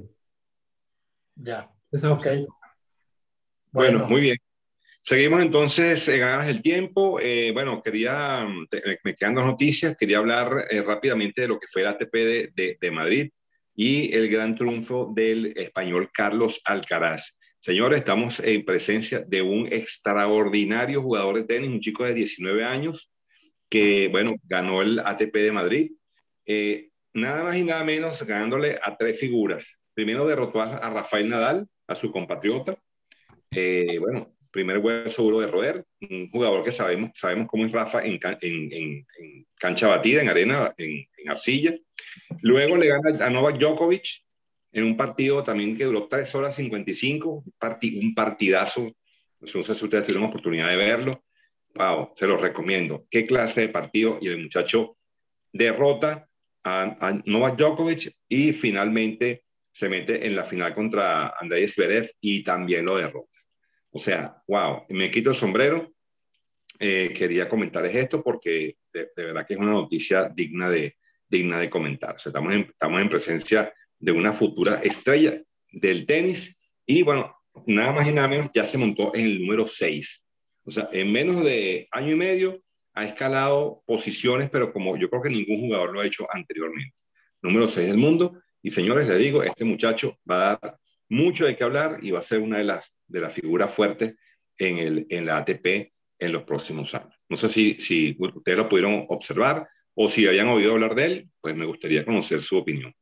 Ya, esa ok, opción. Bueno, bueno. muy bien. Seguimos entonces, ganas el tiempo. Bueno, me quedan dos noticias. Quería hablar rápidamente de lo que fue el ATP de Madrid y el gran triunfo del español Carlos Alcaraz. Señores, estamos en presencia de un extraordinario jugador de tenis, un chico de 19 años que, bueno, ganó el ATP de Madrid. Nada más y nada menos ganándole a tres figuras. Primero derrotó a Rafael Nadal, a su compatriota. Bueno, primer hueso duro de roer, un jugador que sabemos cómo es Rafa en cancha batida, en arena, en arcilla. Luego le gana a Novak Djokovic en un partido también que duró 3 horas 55, un partidazo. No sé si ustedes tuvieron oportunidad de verlo. Wow, se los recomiendo. Qué clase de partido. Y el muchacho derrota a Novak Djokovic y finalmente se mete en la final contra Andrei Zverev y también lo derrota. O sea, wow, me quito el sombrero. Quería comentarles esto porque de verdad que es una noticia digna de comentar. O sea, estamos en presencia de una futura estrella del tenis y bueno, nada más y nada menos ya se montó en el número 6. O sea, en menos de año y medio ha escalado posiciones, pero como yo creo que ningún jugador lo ha hecho anteriormente. Número 6 del mundo. Y señores, les digo, este muchacho va a dar mucho de qué hablar y va a ser una de las figuras fuertes en la ATP en los próximos años. No sé si ustedes lo pudieron observar o si habían oído hablar de él, pues me gustaría conocer su opinión.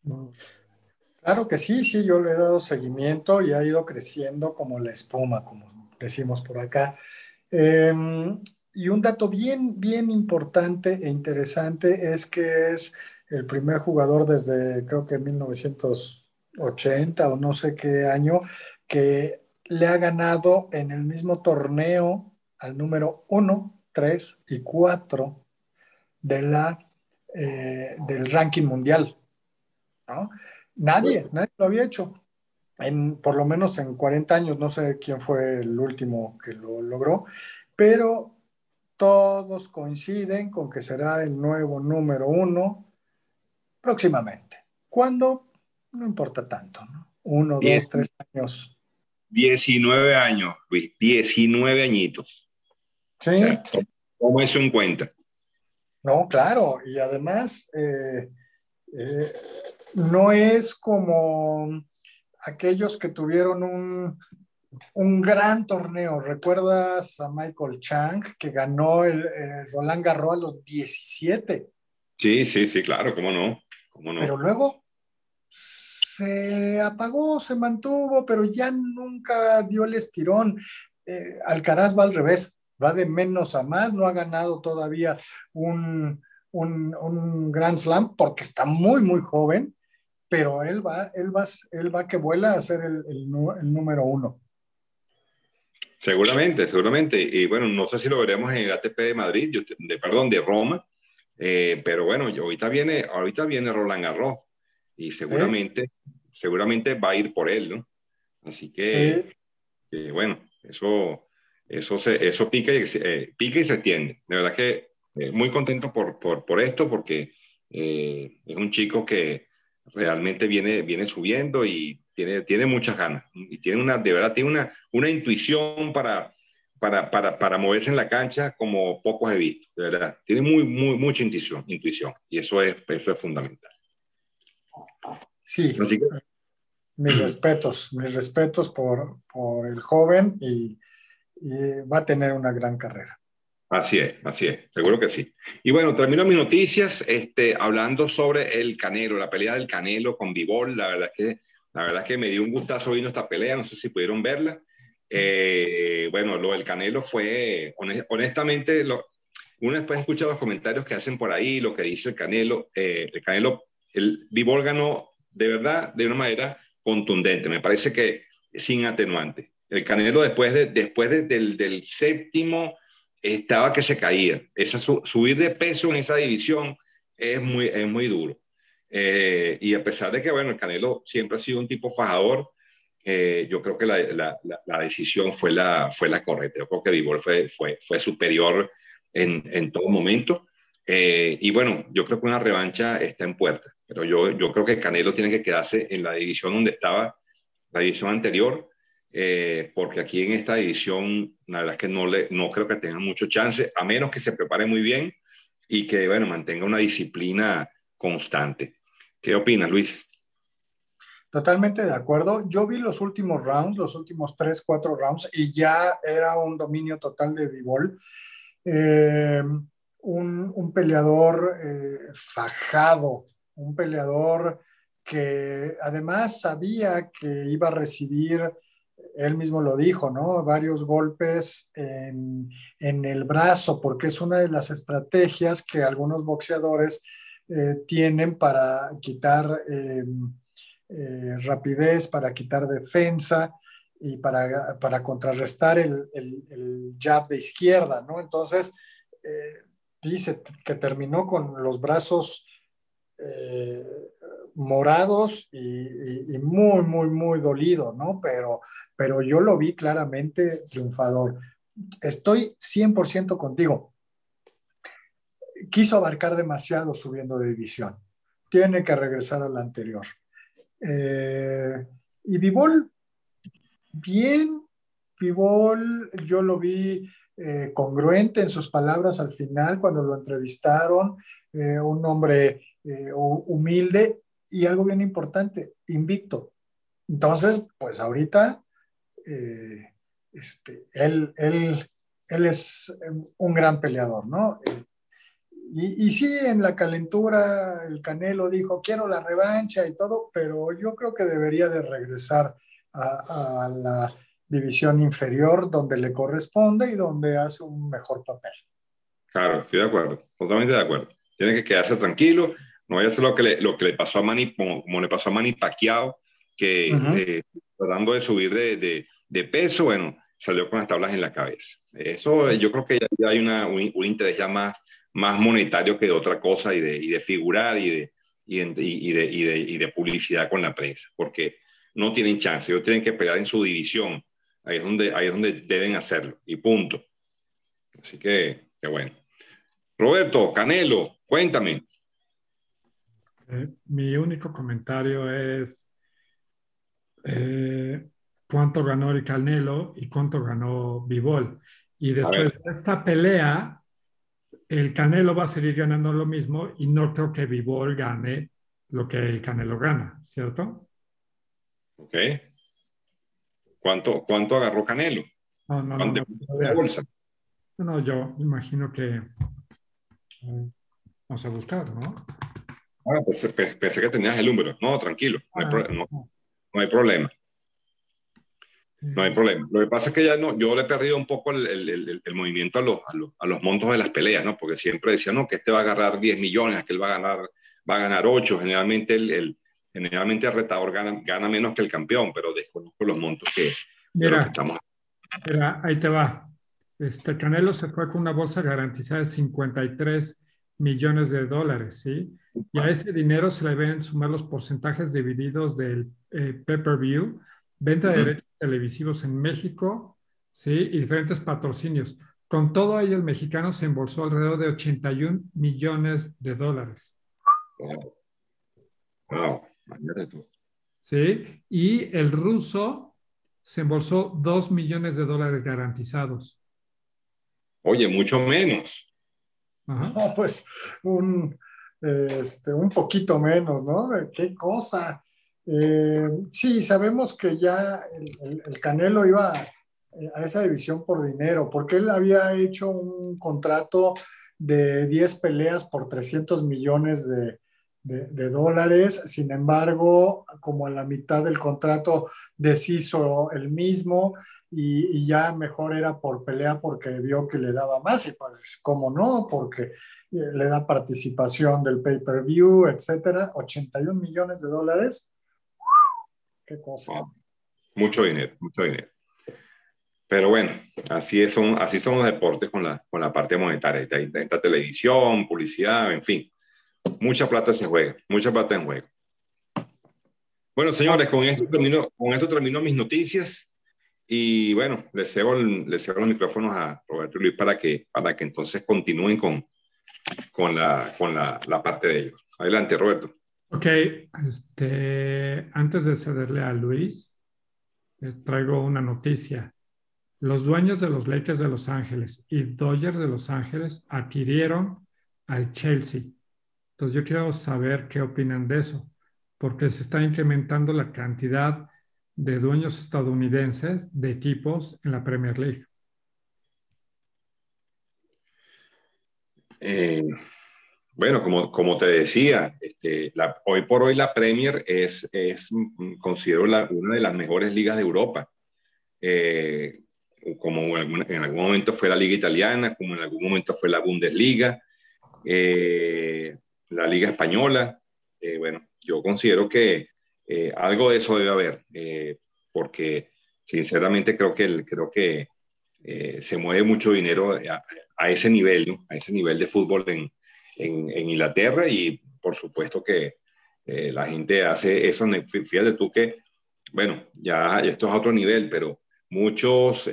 Claro que sí, sí, yo le he dado seguimiento y ha ido creciendo como la espuma, como decimos por acá. Eh, y un dato bien importante e interesante es que es el primer jugador desde creo que 1980 o no sé qué año que le ha ganado en el mismo torneo al número uno, 3 y 4 del ranking mundial, ¿no? Nadie lo había hecho. Por lo menos en 40 años, no sé quién fue el último que lo logró, pero todos coinciden con que será el nuevo número uno próximamente. ¿Cuándo? No importa tanto, ¿no? Uno, dos, 3 años. 19 años, Luis, 19 añitos. O Sí, sea, toma eso en cuenta. no, claro, y además eh, no es como aquellos que tuvieron un gran torneo. ¿Recuerdas a Michael Chang que ganó el Roland Garros a los 17? Sí, sí, sí, claro, cómo no, cómo Pero no. luego se apagó, se mantuvo, pero ya nunca dio el estirón. Alcaraz va al revés, va de menos a más, no ha ganado todavía un Grand Slam porque está muy joven, pero él va que vuela a ser el número uno. Seguramente, seguramente. Y bueno, no sé si lo veremos en el ATP de Madrid, perdón, de Roma. Pero bueno, ahorita viene Roland Garros y Sí, seguramente va a ir por él, ¿no? Así sí, que bueno, eso pica y se extiende. De verdad que muy contento por esto porque es un chico que realmente viene subiendo y tiene muchas ganas y de verdad tiene una intuición para moverse en la cancha como pocos he visto, de verdad. Tiene mucha intuición, y eso es fundamental. Sí, Así que, mis respetos por el joven y va a tener una gran carrera. así es, seguro que sí. Y bueno, termino mis noticias hablando sobre el Canelo, la pelea del Canelo con Bivol. La verdad es que me dio un gustazo viendo esta pelea, no sé si pudieron verla. Bueno, lo del Canelo fue, honestamente, uno después escucha los comentarios que hacen por ahí, lo que dice el Canelo. El Bivol ganó de verdad de una manera contundente, me parece que sin atenuante. El Canelo del séptimo estaba que se caía. Subir de peso en esa división es muy duro. Y a pesar de que, bueno, el Canelo siempre ha sido un tipo fajador, yo creo que la decisión fue la correcta. Yo creo que Bivol fue superior en todo momento. Y bueno, yo creo que una revancha está en puerta. Pero yo creo que Canelo tiene que quedarse en la división donde estaba, la división anterior, porque aquí en esta división, la verdad es que no creo que tenga mucho chance, a menos que se prepare muy bien y que, bueno, mantenga una disciplina constante. ¿Qué opinas, Luis? Totalmente de acuerdo. Yo vi los últimos rounds, los últimos 3, 4 rounds, y ya era un dominio total de Bivol. Un peleador fajado, un peleador que además sabía que iba a recibir, él mismo lo dijo, ¿no? Varios golpes en el brazo, porque es una de las estrategias que algunos boxeadores tienen para quitar rapidez, para quitar defensa y para contrarrestar el jab de izquierda, ¿no? Entonces, dice que terminó con los brazos eh, morados y muy dolido, ¿no? Pero yo lo vi claramente triunfador. Estoy 100% contigo. Quiso abarcar demasiado subiendo de división. Tiene que regresar a la anterior. Y Bivol, bien, Bivol, yo lo vi congruente en sus palabras al final cuando lo entrevistaron, un hombre humilde y algo bien importante, invicto. Entonces, pues ahorita eh, él es un gran peleador, ¿no? Y sí, en la calentura el Canelo dijo, quiero la revancha y todo, pero yo creo que debería de regresar a la división inferior donde le corresponde y donde hace un mejor papel. Claro, estoy de acuerdo, totalmente de acuerdo. Tiene que quedarse tranquilo, no vaya a hacer lo que le pasó a Manny, como le pasó a Manny Pacquiao, que tratando de subir de peso, bueno, salió con las tablas en la cabeza. Eso yo creo que ya hay un interés ya más monetario que de otra cosa y de figurar y de publicidad con la prensa, porque no tienen chance, ellos tienen que pelear en su división, ahí es donde deben hacerlo, y punto. Así que bueno. Roberto, Canelo, cuéntame. Mi único comentario es cuánto ganó el Canelo y cuánto ganó Bivol. Y A después ver, de esta pelea, el Canelo va a seguir ganando lo mismo y no creo que Bivol gane lo que el Canelo gana, ¿cierto? ok. ¿Cuánto agarró Canelo? No, no, no, ¿Cuánto no. la bolsa? No, yo imagino que vamos a buscar, ¿no? Ah, pensé que tenías el número. No, tranquilo, Ah, no. no hay problema. No hay problema. Lo que pasa es que yo le he perdido un poco el movimiento a los montos de las peleas, ¿no? Porque siempre decía, no, que este va a agarrar 10 millones, aquel va a ganar 8. Generalmente el retador gana menos que el campeón, pero desconozco los montos de los que Mira, estamos. ahí te va. Canelo se fue con una bolsa garantizada de 53 millones de dólares, ¿sí? Y a ese dinero se le deben sumar los porcentajes divididos del pay-per-view, venta de derechos televisivos en México, ¿sí? Y diferentes patrocinios. Con todo ello, el mexicano se embolsó alrededor de 81 millones de dólares, Wow, wow, imagínate tú. ¿sí? Y el ruso se embolsó 2 millones de dólares garantizados. Oye, mucho menos. Ajá. No, pues un poquito menos, ¿no? ¿Qué cosa? Sí, sabemos que ya el Canelo iba a esa división por dinero, porque él había hecho un contrato de 10 peleas por 300 millones de dólares. Sin embargo, como a la mitad del contrato deshizo el mismo y ya mejor era por pelea porque vio que le daba más y pues, ¿cómo no? Porque le da participación del pay-per-view, etcétera, 81 millones de dólares. Qué cosa. Oh, mucho dinero, mucho dinero. Pero bueno, así son los deportes con la parte monetaria. Entra televisión, publicidad, en fin. Mucha plata se juega, mucha plata en juego. Bueno, señores, con esto termino mis noticias. Y bueno, les cedo los micrófonos a Roberto y Luis para que entonces continúen la parte de ellos. Adelante, Roberto. Ok, antes de cederle a Luis, les traigo una noticia. Los dueños de los Lakers de Los Ángeles y Dodgers de Los Ángeles adquirieron al Chelsea. Entonces yo quiero saber qué opinan de eso, porque se está incrementando la cantidad de dueños estadounidenses de equipos en la Premier League. Bueno, como te decía, hoy por hoy la Premier considero una de las mejores ligas de Europa. Eh, como en algún momento fue la Liga Italiana, como en algún momento fue la Bundesliga, la Liga Española. Bueno, yo considero que algo de eso debe haber, porque sinceramente creo que se mueve mucho dinero a ese nivel, ¿no? A ese nivel de fútbol en Inglaterra y por supuesto que la gente hace eso. Fíjate tú que, bueno, ya esto es a otro nivel, pero muchos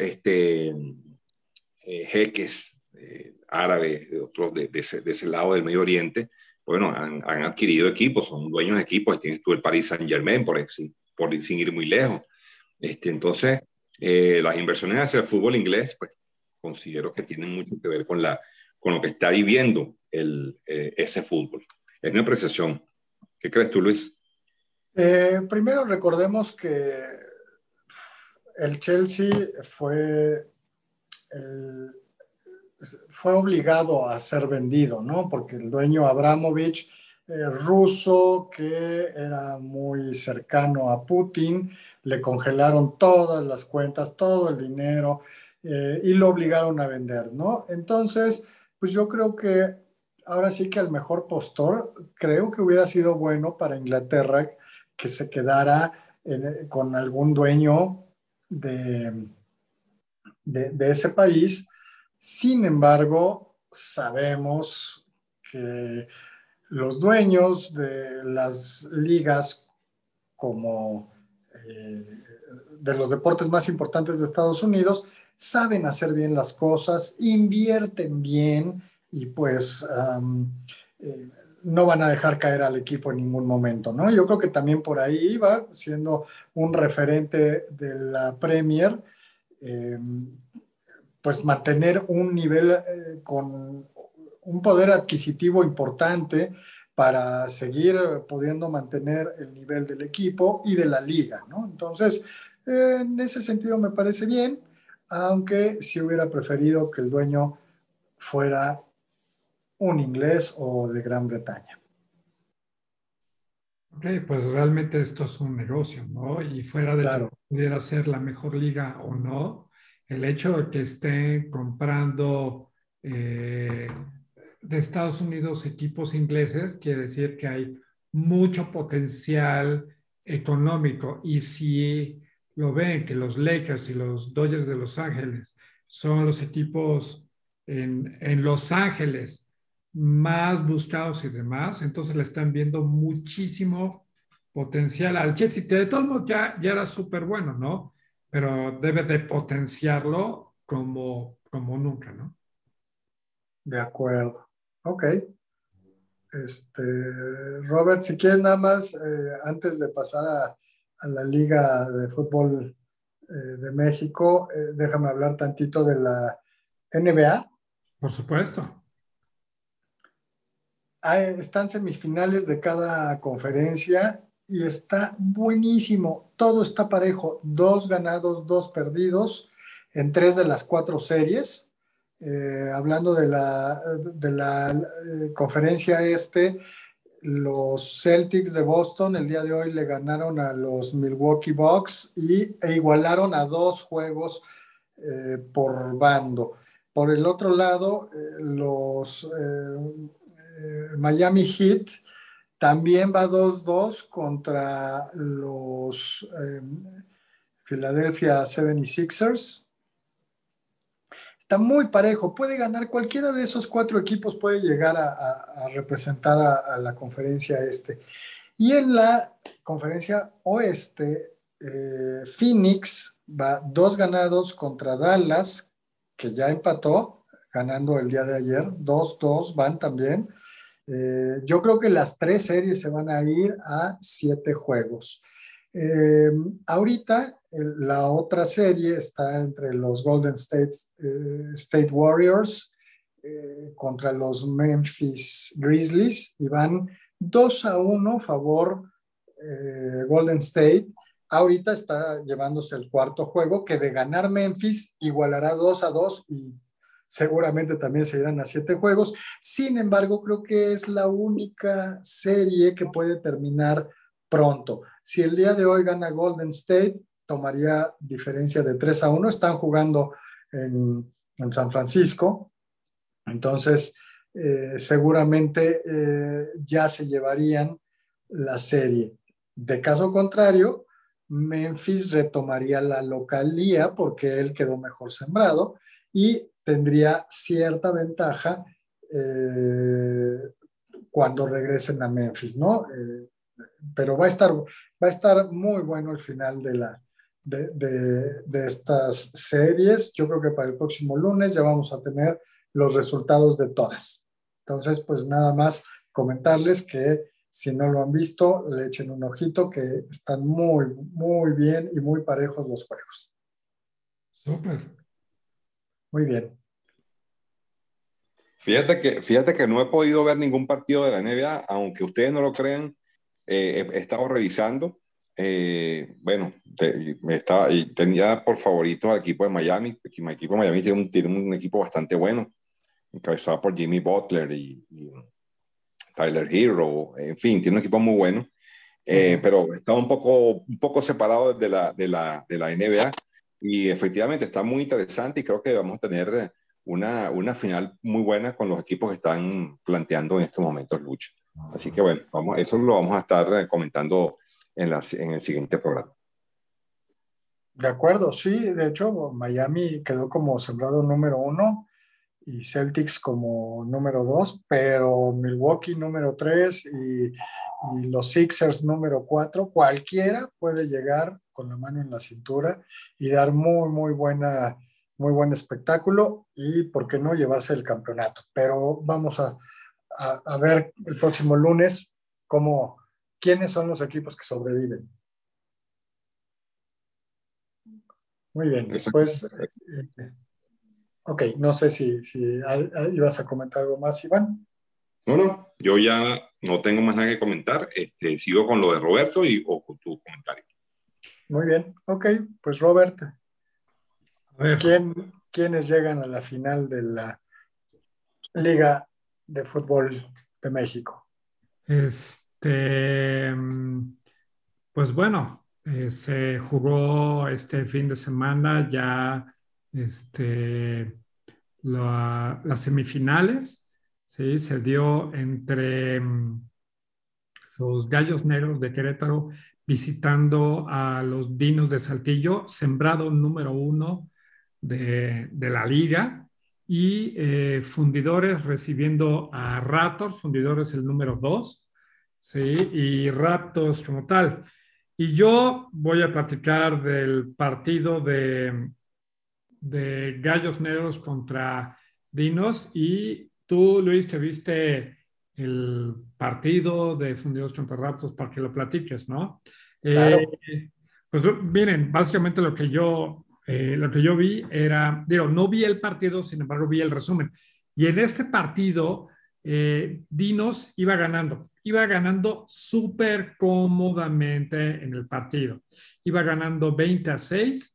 jeques árabes de, otros, de ese lado del Medio Oriente, bueno, han adquirido equipos, son dueños de equipos. Tienes tú el Paris Saint-Germain, sin ir muy lejos. Entonces, las inversiones hacia el fútbol inglés, pues considero que tienen mucho que ver con lo que está viviendo ese fútbol. Es mi apreciación. ¿Qué crees tú, Luis? Primero recordemos que el Chelsea el, fue obligado a ser vendido, ¿no? Porque el dueño Abramovich, ruso, que era muy cercano a Putin, le congelaron todas las cuentas, todo el dinero, y lo obligaron a vender, ¿no? Entonces, pues yo creo que ahora sí que al mejor postor, creo que hubiera sido bueno para Inglaterra que se quedara con algún dueño de, de ese país. Sin embargo, sabemos que los dueños de las ligas como de los deportes más importantes de Estados Unidos saben hacer bien las cosas, invierten bien y pues no van a dejar caer al equipo en ningún momento, ¿no? Yo creo que también por ahí iba siendo un referente de la Premier, eh, pues mantener un nivel con un poder adquisitivo importante para seguir pudiendo mantener el nivel del equipo y de la liga, ¿no? Entonces, en ese sentido me parece bien, aunque sí hubiera preferido que el dueño fuera un inglés o de Gran Bretaña. Ok, pues realmente esto es un negocio, ¿no? Y fuera de que Claro, pudiera ser la mejor liga o no, el hecho de que estén comprando de Estados Unidos equipos ingleses quiere decir que hay mucho potencial económico. Y si lo ven que los Lakers y los Dodgers de Los Ángeles son los equipos en Los Ángeles más buscados y demás, entonces le están viendo muchísimo potencial al Chelsea, que de todos modos ya era súper bueno, ¿no? Pero debe de potenciarlo como nunca, ¿no? de acuerdo. Ok. Robert, si quieres nada más, antes de pasar a la Liga de Fútbol de México, déjame hablar tantito de la NBA. Por supuesto. Están semifinales de cada conferencia y está buenísimo. Todo está parejo. 2 ganados, 2 perdidos en 3 de las 4 series. Hablando de la conferencia este, los Celtics de Boston el día de hoy le ganaron a los Milwaukee Bucks e igualaron a 2 juegos por bando. Por el otro lado, los Miami Heat también va 2-2 contra los Philadelphia 76ers. Está muy parejo. Puede ganar cualquiera de esos 4 equipos, puede llegar a representar a la conferencia este. Y en la conferencia oeste, Phoenix va 2 ganados contra Dallas, que ya empató, ganando el día de ayer. 2-2 van también. Yo creo que las 3 series se van a ir a 7 juegos. Ahorita la otra serie está entre los Golden State Warriors contra los Memphis Grizzlies y van 2-1 favor Golden State. Ahorita está llevándose el 4 juego, que de ganar Memphis igualará 2-2 y seguramente también se irán a 7 juegos. Sin embargo, creo que es la única serie que puede terminar pronto. Si el día de hoy gana Golden State, tomaría diferencia de 3-1. Están jugando en San Francisco. Entonces, seguramente ya se llevarían la serie. De caso contrario, Memphis retomaría la localía porque él quedó mejor sembrado y tendría cierta ventaja cuando regresen a Memphis, ¿no? Pero va a estar muy bueno el final de estas series. Yo creo que para el próximo lunes ya vamos a tener los resultados de todas. Entonces, pues nada más comentarles que si no lo han visto, le echen un ojito, que están muy, muy bien y muy parejos los juegos. Súper. Muy bien. Fíjate que no he podido ver ningún partido de la NBA, aunque ustedes no lo crean. He estado revisando. Bueno, tenía por favorito al equipo de Miami. Mi equipo de Miami tiene un equipo bastante bueno, encabezado por Jimmy Butler y Tyler Hero. En fin, tiene un equipo muy bueno. Pero está un poco separado de la NBA. Y efectivamente está muy interesante y creo que vamos a tener una final muy buena con los equipos que están planteando en estos momentos lucha. Así que bueno, eso lo vamos a estar comentando en el siguiente programa. De acuerdo, sí. De hecho, Miami quedó como sembrado número 1 y Celtics como número 2, pero Milwaukee número 3 y los Sixers número 4, cualquiera puede llegar con la mano en la cintura y dar muy buen espectáculo y, ¿por qué no, llevarse el campeonato? Pero vamos a ver el próximo lunes quiénes son los equipos que sobreviven. Muy bien, pues ok, no sé si ibas a comentar algo más, Iván. No, yo ya no tengo más nada que comentar. Sigo con lo de Roberto o con tu comentario. Muy bien, ok, pues Robert, A ver. ¿quiénes llegan a la final de la Liga de Fútbol de México? Pues bueno, se jugó este fin de semana ya las semifinales, ¿sí? Se dio entre los Gallos Negros de Querétaro visitando a los Dinos de Saltillo, sembrado número 1 de la liga, y Fundidores recibiendo a Raptors, Fundidores el número 2, ¿sí? Y Raptors como tal. Y yo voy a platicar del partido de Gallos Negros contra Dinos, y tú, Luis, te viste el partido de Fundidos contra Raptors para que lo platiques, ¿no? Claro. Pues miren, básicamente lo que yo vi era, no vi el partido, sin embargo vi el resumen. Y en este partido, Dinos iba ganando súper cómodamente en el partido. Iba ganando 20-6,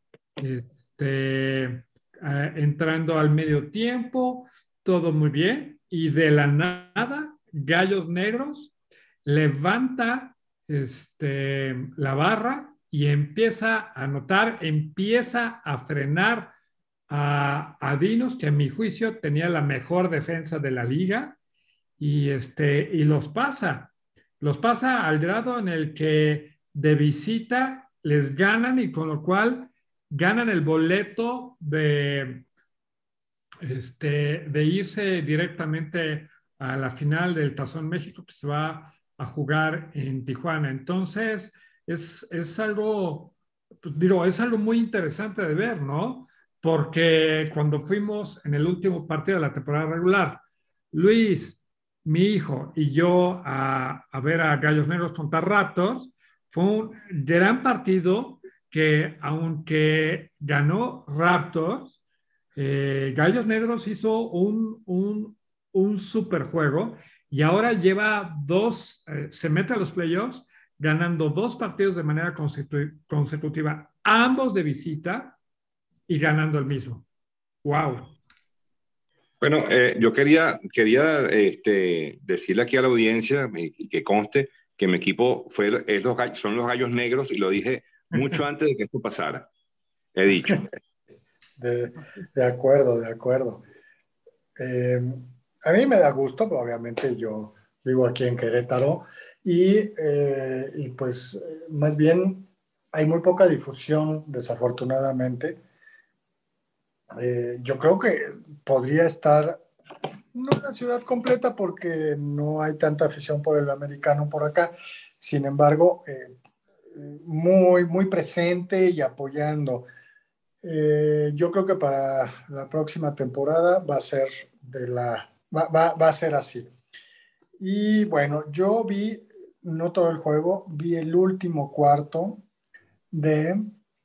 entrando al medio tiempo, todo muy bien. Y de la nada, Gallos Negros levanta la barra y empieza a anotar, empieza a frenar a Dinos, que a mi juicio tenía la mejor defensa de la liga, y los pasa al grado en el que de visita les ganan y con lo cual ganan el boleto de irse directamente a la final del Tazón México, que se va a jugar en Tijuana. Entonces, es algo, pues, digo, es algo muy interesante de ver, ¿no? Porque cuando fuimos en el último partido de la temporada regular, Luis, mi hijo y yo a ver a Gallos Negros contra Raptors, fue un gran partido que aunque ganó Raptors, Gallos Negros hizo un super juego y ahora lleva se mete a los playoffs ganando 2 partidos de manera consecutiva, ambos de visita y ganando el mismo. ¡Wow! Bueno, yo quería decirle aquí a la audiencia y que conste que mi equipo son los Gallos Negros y lo dije mucho antes de que esto pasara. He dicho. De acuerdo, de acuerdo. A mí me da gusto, pero obviamente yo vivo aquí en Querétaro y pues más bien hay muy poca difusión, desafortunadamente. Yo creo que podría estar, no en la ciudad completa porque no hay tanta afición por el americano por acá, sin embargo, muy, muy presente y apoyando. Yo creo que para la próxima temporada va a ser va a ser así. Y bueno, yo vi, no todo el juego, vi el último cuarto de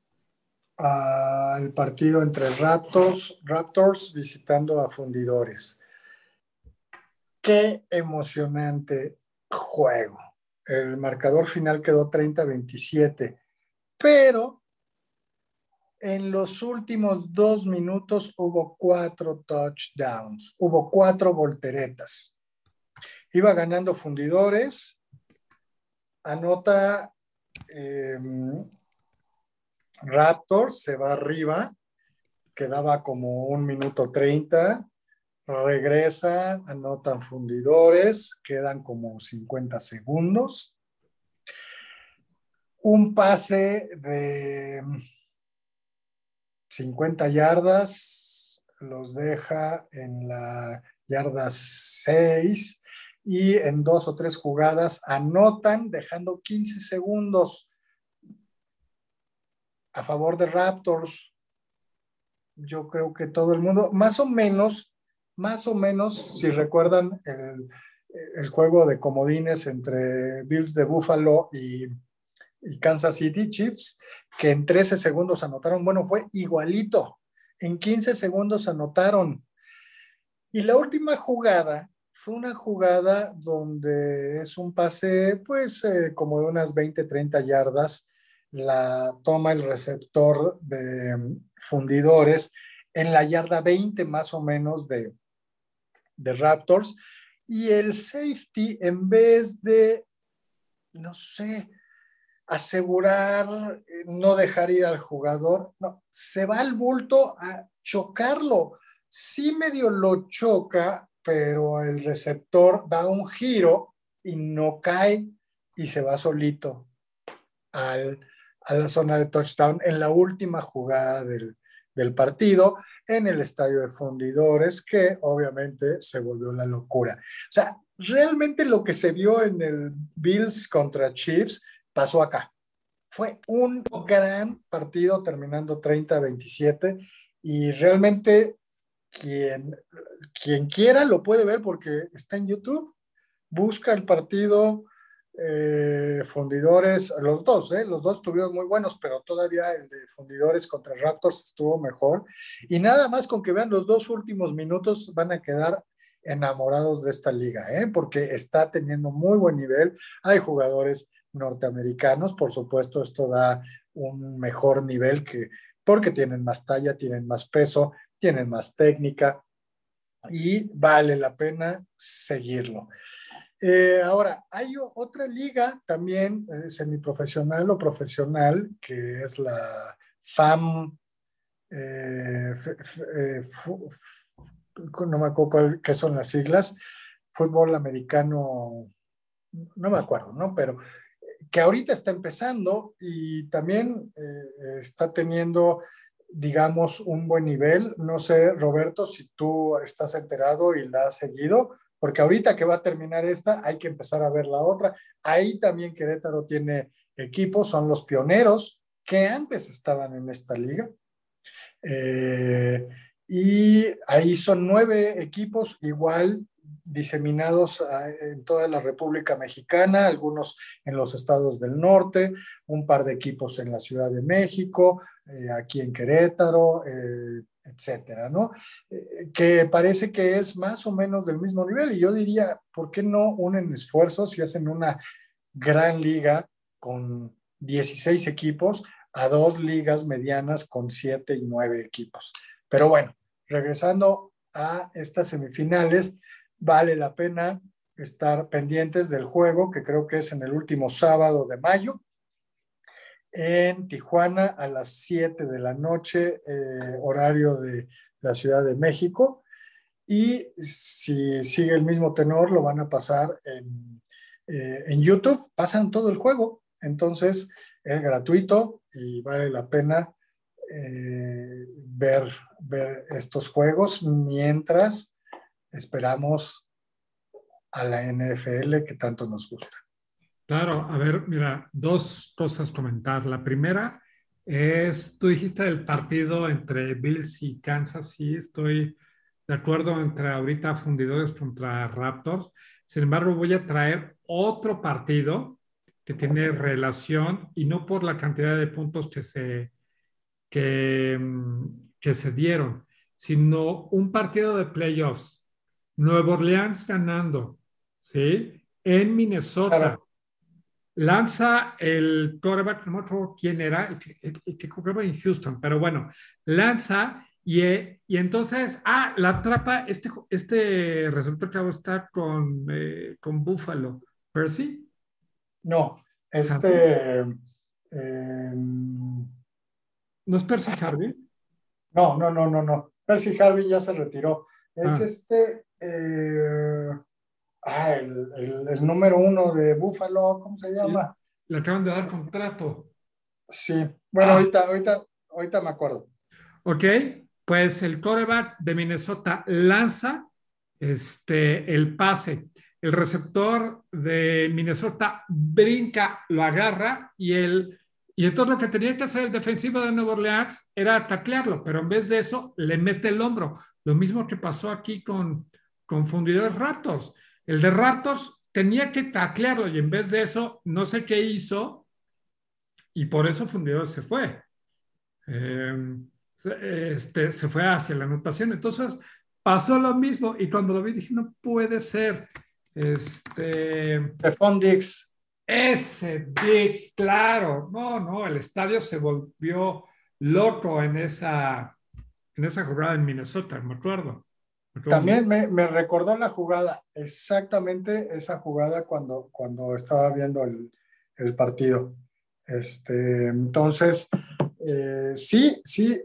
el partido entre Raptors visitando a Fundidores. Qué emocionante juego. El marcador final quedó 30-27, pero en los últimos 2 minutos hubo 4 touchdowns, hubo 4 volteretas. Iba ganando Fundidores, anota Raptors, se va arriba, quedaba como 1 minuto 30, regresa, anotan Fundidores, quedan como 50 segundos. Un pase de 50 yardas, los deja en la yarda 6 y en 2 o 3 jugadas anotan, dejando 15 segundos a favor de Raptors. Yo creo que todo el mundo, más o menos, si recuerdan el juego de comodines entre Bills de Buffalo y Kansas City Chiefs, que en 13 segundos anotaron, bueno, fue igualito, en 15 segundos anotaron. Y la última jugada fue una jugada donde es un pase, pues, como de unas 20-30 yardas, la toma el receptor de Fundidores en la yarda 20 más o menos de Raptors, y el safety, en vez de, no sé, asegurar, no dejar ir al jugador, no, se va al bulto a chocarlo. Sí medio lo choca, pero el receptor da un giro y no cae y se va solito a la zona de touchdown en la última jugada del partido en el estadio de Fundidores, que obviamente se volvió la locura. O sea, realmente lo que se vio en el Bills contra Chiefs pasó acá. Fue un gran partido terminando 30-27 y realmente quien quiera lo puede ver porque está en YouTube. Busca el partido Fundidores, los dos estuvieron muy buenos, pero todavía el de Fundidores contra Raptors estuvo mejor. Y nada más con que vean los 2 últimos minutos van a quedar enamorados de esta liga, porque está teniendo muy buen nivel. Hay jugadores norteamericanos, por supuesto, esto da un mejor nivel porque tienen más talla, tienen más peso, tienen más técnica y vale la pena seguirlo. Ahora, hay otra liga también semiprofesional o profesional, que es la FAM, no me acuerdo qué son las siglas, fútbol americano, no me acuerdo, ¿no? Pero que ahorita está empezando y también está teniendo, digamos, un buen nivel. No sé, Roberto, si tú estás enterado y la has seguido, porque ahorita que va a terminar esta, hay que empezar a ver la otra. Ahí también Querétaro tiene equipos, son los Pioneros, que antes estaban en esta liga. Y ahí son 9 equipos igual diseminados en toda la República Mexicana, algunos en los estados del norte, un par de equipos en la Ciudad de México, aquí en Querétaro, etcétera, ¿no? Que parece que es más o menos del mismo nivel y yo diría, ¿por qué no unen esfuerzos y hacen una gran liga con 16 equipos a 2 ligas medianas con 7 y 9 equipos? Pero bueno, regresando a estas semifinales, vale la pena estar pendientes del juego, que creo que es en el último sábado de mayo, en Tijuana a las 7 de la noche, horario de la Ciudad de México. Y si sigue el mismo tenor, lo van a pasar en YouTube, pasan todo el juego. Entonces es gratuito y vale la pena ver estos juegos mientras esperamos a la NFL que tanto nos gusta. Claro, a ver, mira, 2 cosas comentar. La primera es, tú dijiste el partido entre Bills y Kansas, sí, estoy de acuerdo entre ahorita Fundidores contra Raptors. Sin embargo, voy a traer otro partido que tiene relación y no por la cantidad de puntos que se dieron, sino un partido de playoffs. Nueva Orleans ganando, ¿sí? En Minnesota. Claro. Lanza el quarterback, no me acuerdo quién era, el que jugaba en Houston, pero bueno, lanza y entonces, la atrapa este receptor que está con Buffalo, Percy. No, ¿No es Percy Harvin? no. Percy Harvin ya se retiró. Es el número 1 de Buffalo, ¿cómo se Sí, llama? le acaban de dar contrato. Sí, bueno, ahorita me acuerdo. Ok, pues el quarterback de Minnesota lanza el pase. El receptor de Minnesota brinca, lo agarra y entonces lo que tenía que hacer el defensivo de Nueva Orleans era taclearlo, pero en vez de eso le mete el hombro. Lo mismo que pasó aquí con Fundidores Raptors. El de Raptors tenía que taclearlo y en vez de eso no sé qué hizo y por eso Fundidores se fue. Se fue hacia la anotación. Entonces pasó lo mismo y cuando lo vi dije, no puede ser. Stephon Diggs. Ese Diggs, claro. No, el estadio se volvió loco en esa jugada en Minnesota, me acuerdo. También me recordó la jugada, exactamente esa jugada cuando estaba viendo el partido. Entonces, sí,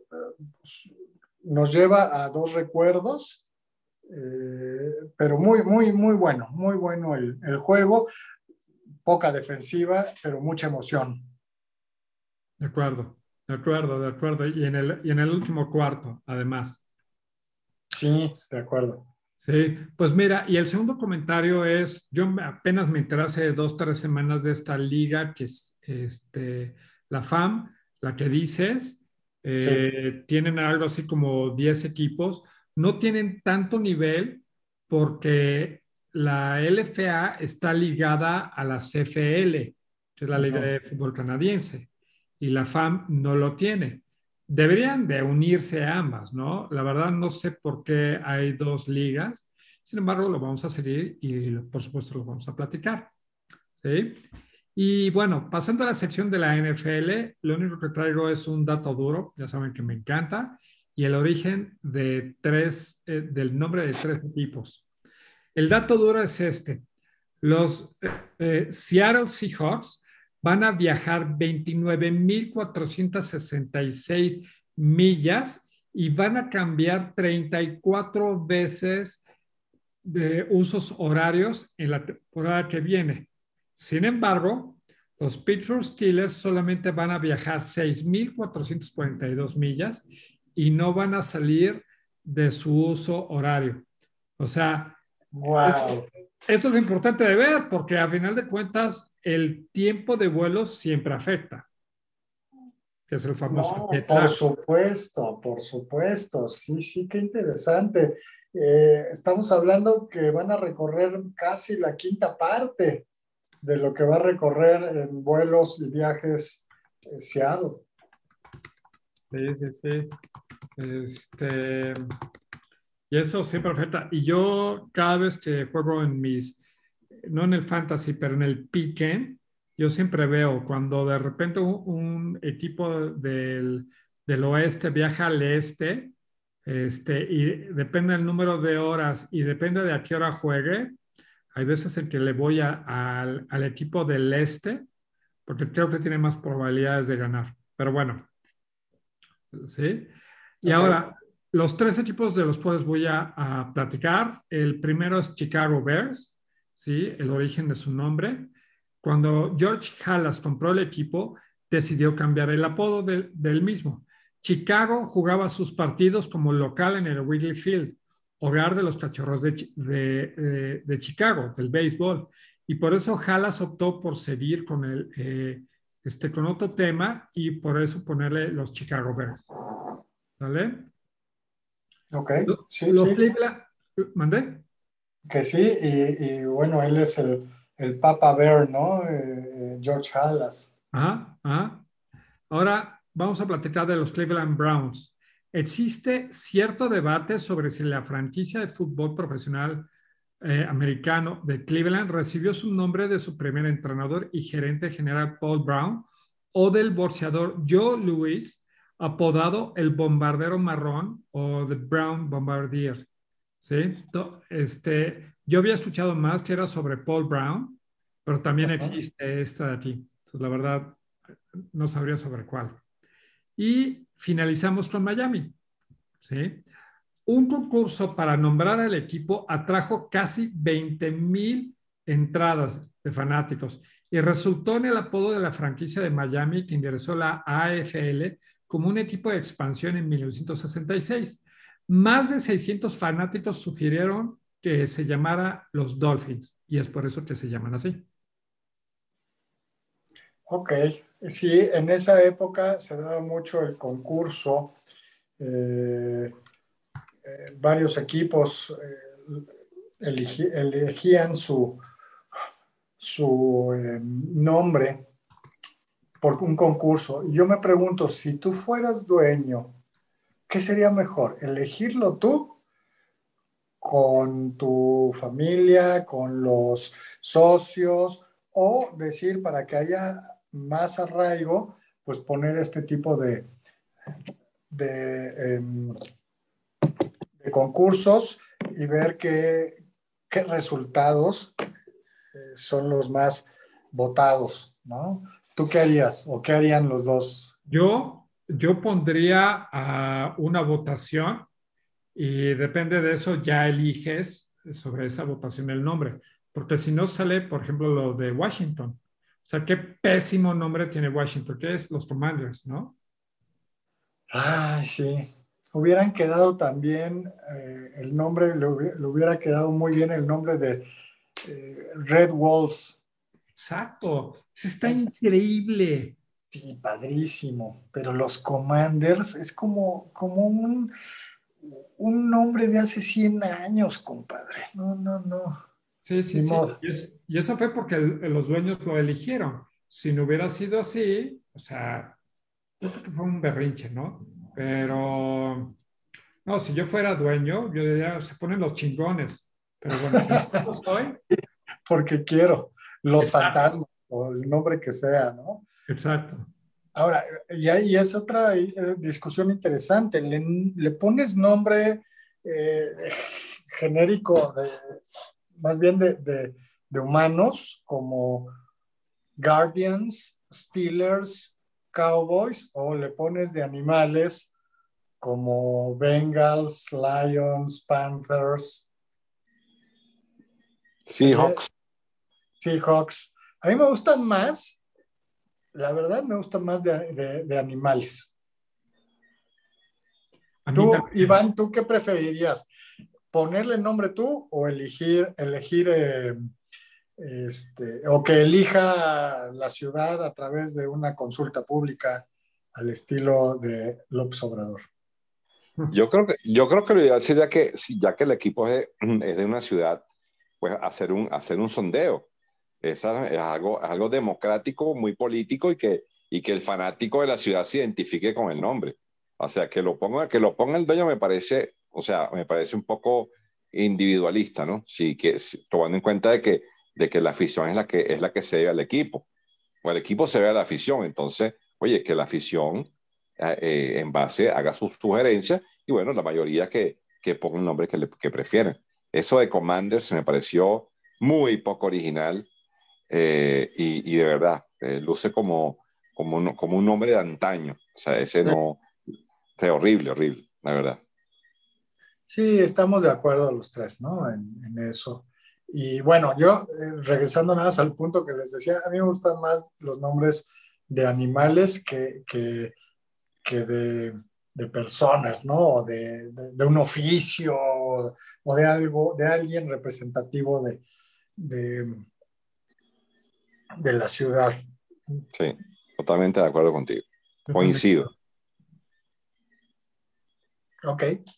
nos lleva a 2 recuerdos, pero muy, muy, muy bueno el juego, poca defensiva, pero mucha emoción. De acuerdo. Y en el último cuarto, además. Sí, de acuerdo. Sí, pues mira, y el segundo comentario es, yo apenas me enteré hace 2, 3 semanas de esta liga que es la FAM, la que dices, Sí. tienen algo así como 10 equipos, no tienen tanto nivel porque la LFA está ligada a la CFL, que es la Liga de Fútbol Canadiense, y la FAM no lo tiene. Deberían de unirse ambas, ¿no? La verdad no sé por qué hay dos ligas, sin embargo lo vamos a seguir y por supuesto lo vamos a platicar, ¿sí? Y bueno, pasando a la sección de la NFL, lo único que traigo es un dato duro, ya saben que me encanta, y el origen de del nombre de tres equipos. El dato duro es este. Los Seattle Seahawks van a viajar 29,466 millas y van a cambiar 34 veces de usos horarios en la temporada que viene. Sin embargo, los Pittsburgh Steelers solamente van a viajar 6,442 millas y no van a salir de su uso horario. O sea, Wow. esto es importante de ver porque a final de cuentas el tiempo de vuelo siempre afecta, que es el famoso No, jet por lag. supuesto, por supuesto. Sí, sí, qué interesante. Estamos hablando que van a recorrer casi la quinta parte de lo que va a recorrer en vuelos y viajes Seattle. Sí, sí, sí. Y eso siempre afecta. Y yo cada vez que juego en no en el fantasy, pero en el piquen, yo siempre veo cuando de repente un equipo del oeste viaja al este, y depende del número de horas y depende de a qué hora juegue, hay veces en que le voy al equipo del este, porque creo que tiene más probabilidades de ganar. Pero bueno, ¿sí? Y Okay. ahora, los tres equipos de los cuales voy a platicar. El primero es Chicago Bears, ¿sí? El origen de su nombre. Cuando George Halas compró el equipo, decidió cambiar el apodo del mismo. Chicago jugaba sus partidos como local en el Wrigley Field, hogar de los Cachorros de Chicago, del béisbol. Y por eso Halas optó por seguir con otro tema y por eso ponerle los Chicago Bears. ¿Vale? Ok, sí, Los sí, Cleveland, ¿mandé? que sí, y bueno, él es el Papa Bear, ¿no? George Halas. Ajá, ajá. Ahora vamos a platicar de los Cleveland Browns. Existe cierto debate sobre si la franquicia de fútbol profesional americano de Cleveland recibió su nombre de su primer entrenador y gerente general Paul Brown o del boxeador Joe Louis, apodado el Bombardero Marrón o The Brown Bombardier. ¿Sí? Yo había escuchado más que era sobre Paul Brown, pero también Ajá. existe esta de aquí. Entonces, la verdad, no sabría sobre cuál. Y finalizamos con Miami. ¿Sí? Un concurso para nombrar al equipo atrajo casi 20,000 entradas de fanáticos y resultó en el apodo de la franquicia de Miami que ingresó la AFL como un equipo de expansión en 1966. Más de 600 fanáticos sugirieron que se llamara los Dolphins y es por eso que se llaman así. Ok, sí, en esa época se daba mucho el concurso. eh, Varios equipos elegían su nombre por un concurso. Y yo me pregunto, si tú fueras dueño, ¿qué sería mejor? ¿Elegirlo tú con tu familia, con los socios, o decir para que haya más arraigo, pues poner este tipo de, em, de concursos y ver qué resultados son los más votados, ¿no? ¿Tú qué harías o qué harían los dos? Yo pondría una votación y depende de eso ya eliges sobre esa votación el nombre, porque si no sale, por ejemplo, lo de Washington. O sea, qué pésimo nombre tiene Washington, que es los Commanders, ¿no? Ay, sí. Hubieran quedado también el nombre, le hubiera quedado muy bien el nombre de Red Wolves. Exacto, eso está Es, increíble. sí, padrísimo. Pero los Commanders es como un nombre de hace 100 años, compadre. No, no, no. Sí, sí, Ni sí. modo. Y eso fue porque los dueños lo eligieron. Si no hubiera sido así, o sea, yo creo que fue un berrinche, ¿no? Pero, no, si yo fuera dueño, yo diría, se ponen los chingones. Pero bueno, como no lo soy, Porque quiero los exacto, fantasmas o el nombre que sea, ¿no? exacto. Ahora, y ahí es otra discusión interesante. Le pones nombre eh, genérico, más bien de humanos, como Guardians, Steelers, Cowboys, o le pones de animales como Bengals, Lions, Panthers, sería Seahawks. Seahawks. A mí me gustan más, la verdad, me gustan más de animales. A mí Tú, también. Iván, ¿tú qué preferirías? ¿Ponerle nombre tú o elegir o que elija la ciudad a través de una consulta pública al estilo de López Obrador? Yo creo que lo ideal sería que, ya que el equipo es de una ciudad, pues hacer un sondeo. Es algo democrático, muy político y que el fanático de la ciudad se identifique con el nombre. O sea, que lo ponga el dueño me parece, o sea, me parece un poco individualista, ¿no? Sí, tomando en cuenta de que la afición es la que se debe al equipo, o el equipo se ve a la afición. Entonces, oye, que la afición en base haga sus sugerencias y bueno, la mayoría que ponga el nombre que prefieren. Eso de Commanders me pareció muy poco original y de verdad, luce como un nombre de antaño. O sea, ese no, es horrible, horrible, la verdad. Sí, estamos de acuerdo los tres, ¿no? En eso. Y bueno, yo, regresando nada más al punto que les decía, a mí me gustan más los nombres de animales que de personas, ¿no? O de un oficio o de algo, de alguien representativo de, de la ciudad. Sí, totalmente de acuerdo contigo. Yo también. Coincido. Ok,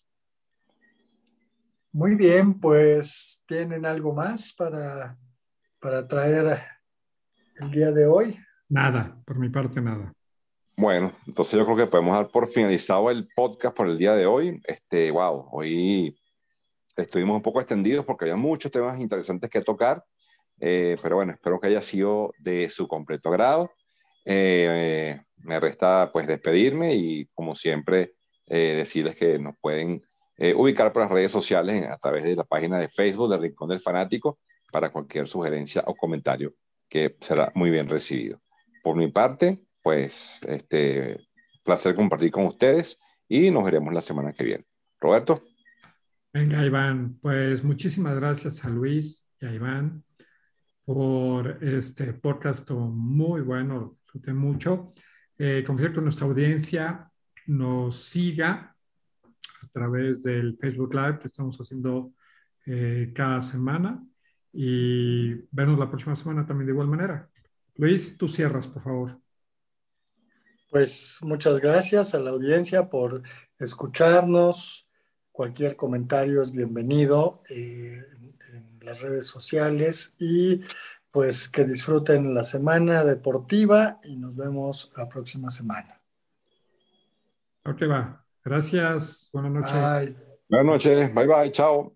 muy bien, pues ¿tienen algo más para traer el día de hoy? Nada, por mi parte, nada. Bueno, entonces yo creo que podemos dar por finalizado el podcast por el día de hoy. Wow, hoy estuvimos un poco extendidos porque había muchos temas interesantes que tocar, pero bueno, espero que haya sido de su completo agrado. Me resta pues despedirme y como siempre decirles que nos pueden ubicar por las redes sociales a través de la página de Facebook del Rincón del Fanático para cualquier sugerencia o comentario que será muy bien recibido. Por mi parte, pues placer compartir con ustedes y nos veremos la semana que viene. Roberto. Venga, Iván, pues muchísimas gracias a Luis y a Iván por este podcast muy bueno, lo disfruté mucho. Confío que nuestra audiencia nos siga a través del Facebook Live que estamos haciendo cada semana y vernos la próxima semana también de igual manera. Luis, tú cierras, por favor. Pues muchas gracias a la audiencia por escucharnos. Cualquier comentario es bienvenido en las redes sociales y pues que disfruten la semana deportiva y nos vemos la próxima semana. Ok, va. Gracias. Buenas noches. Bye. Buenas noches, bye bye, chao.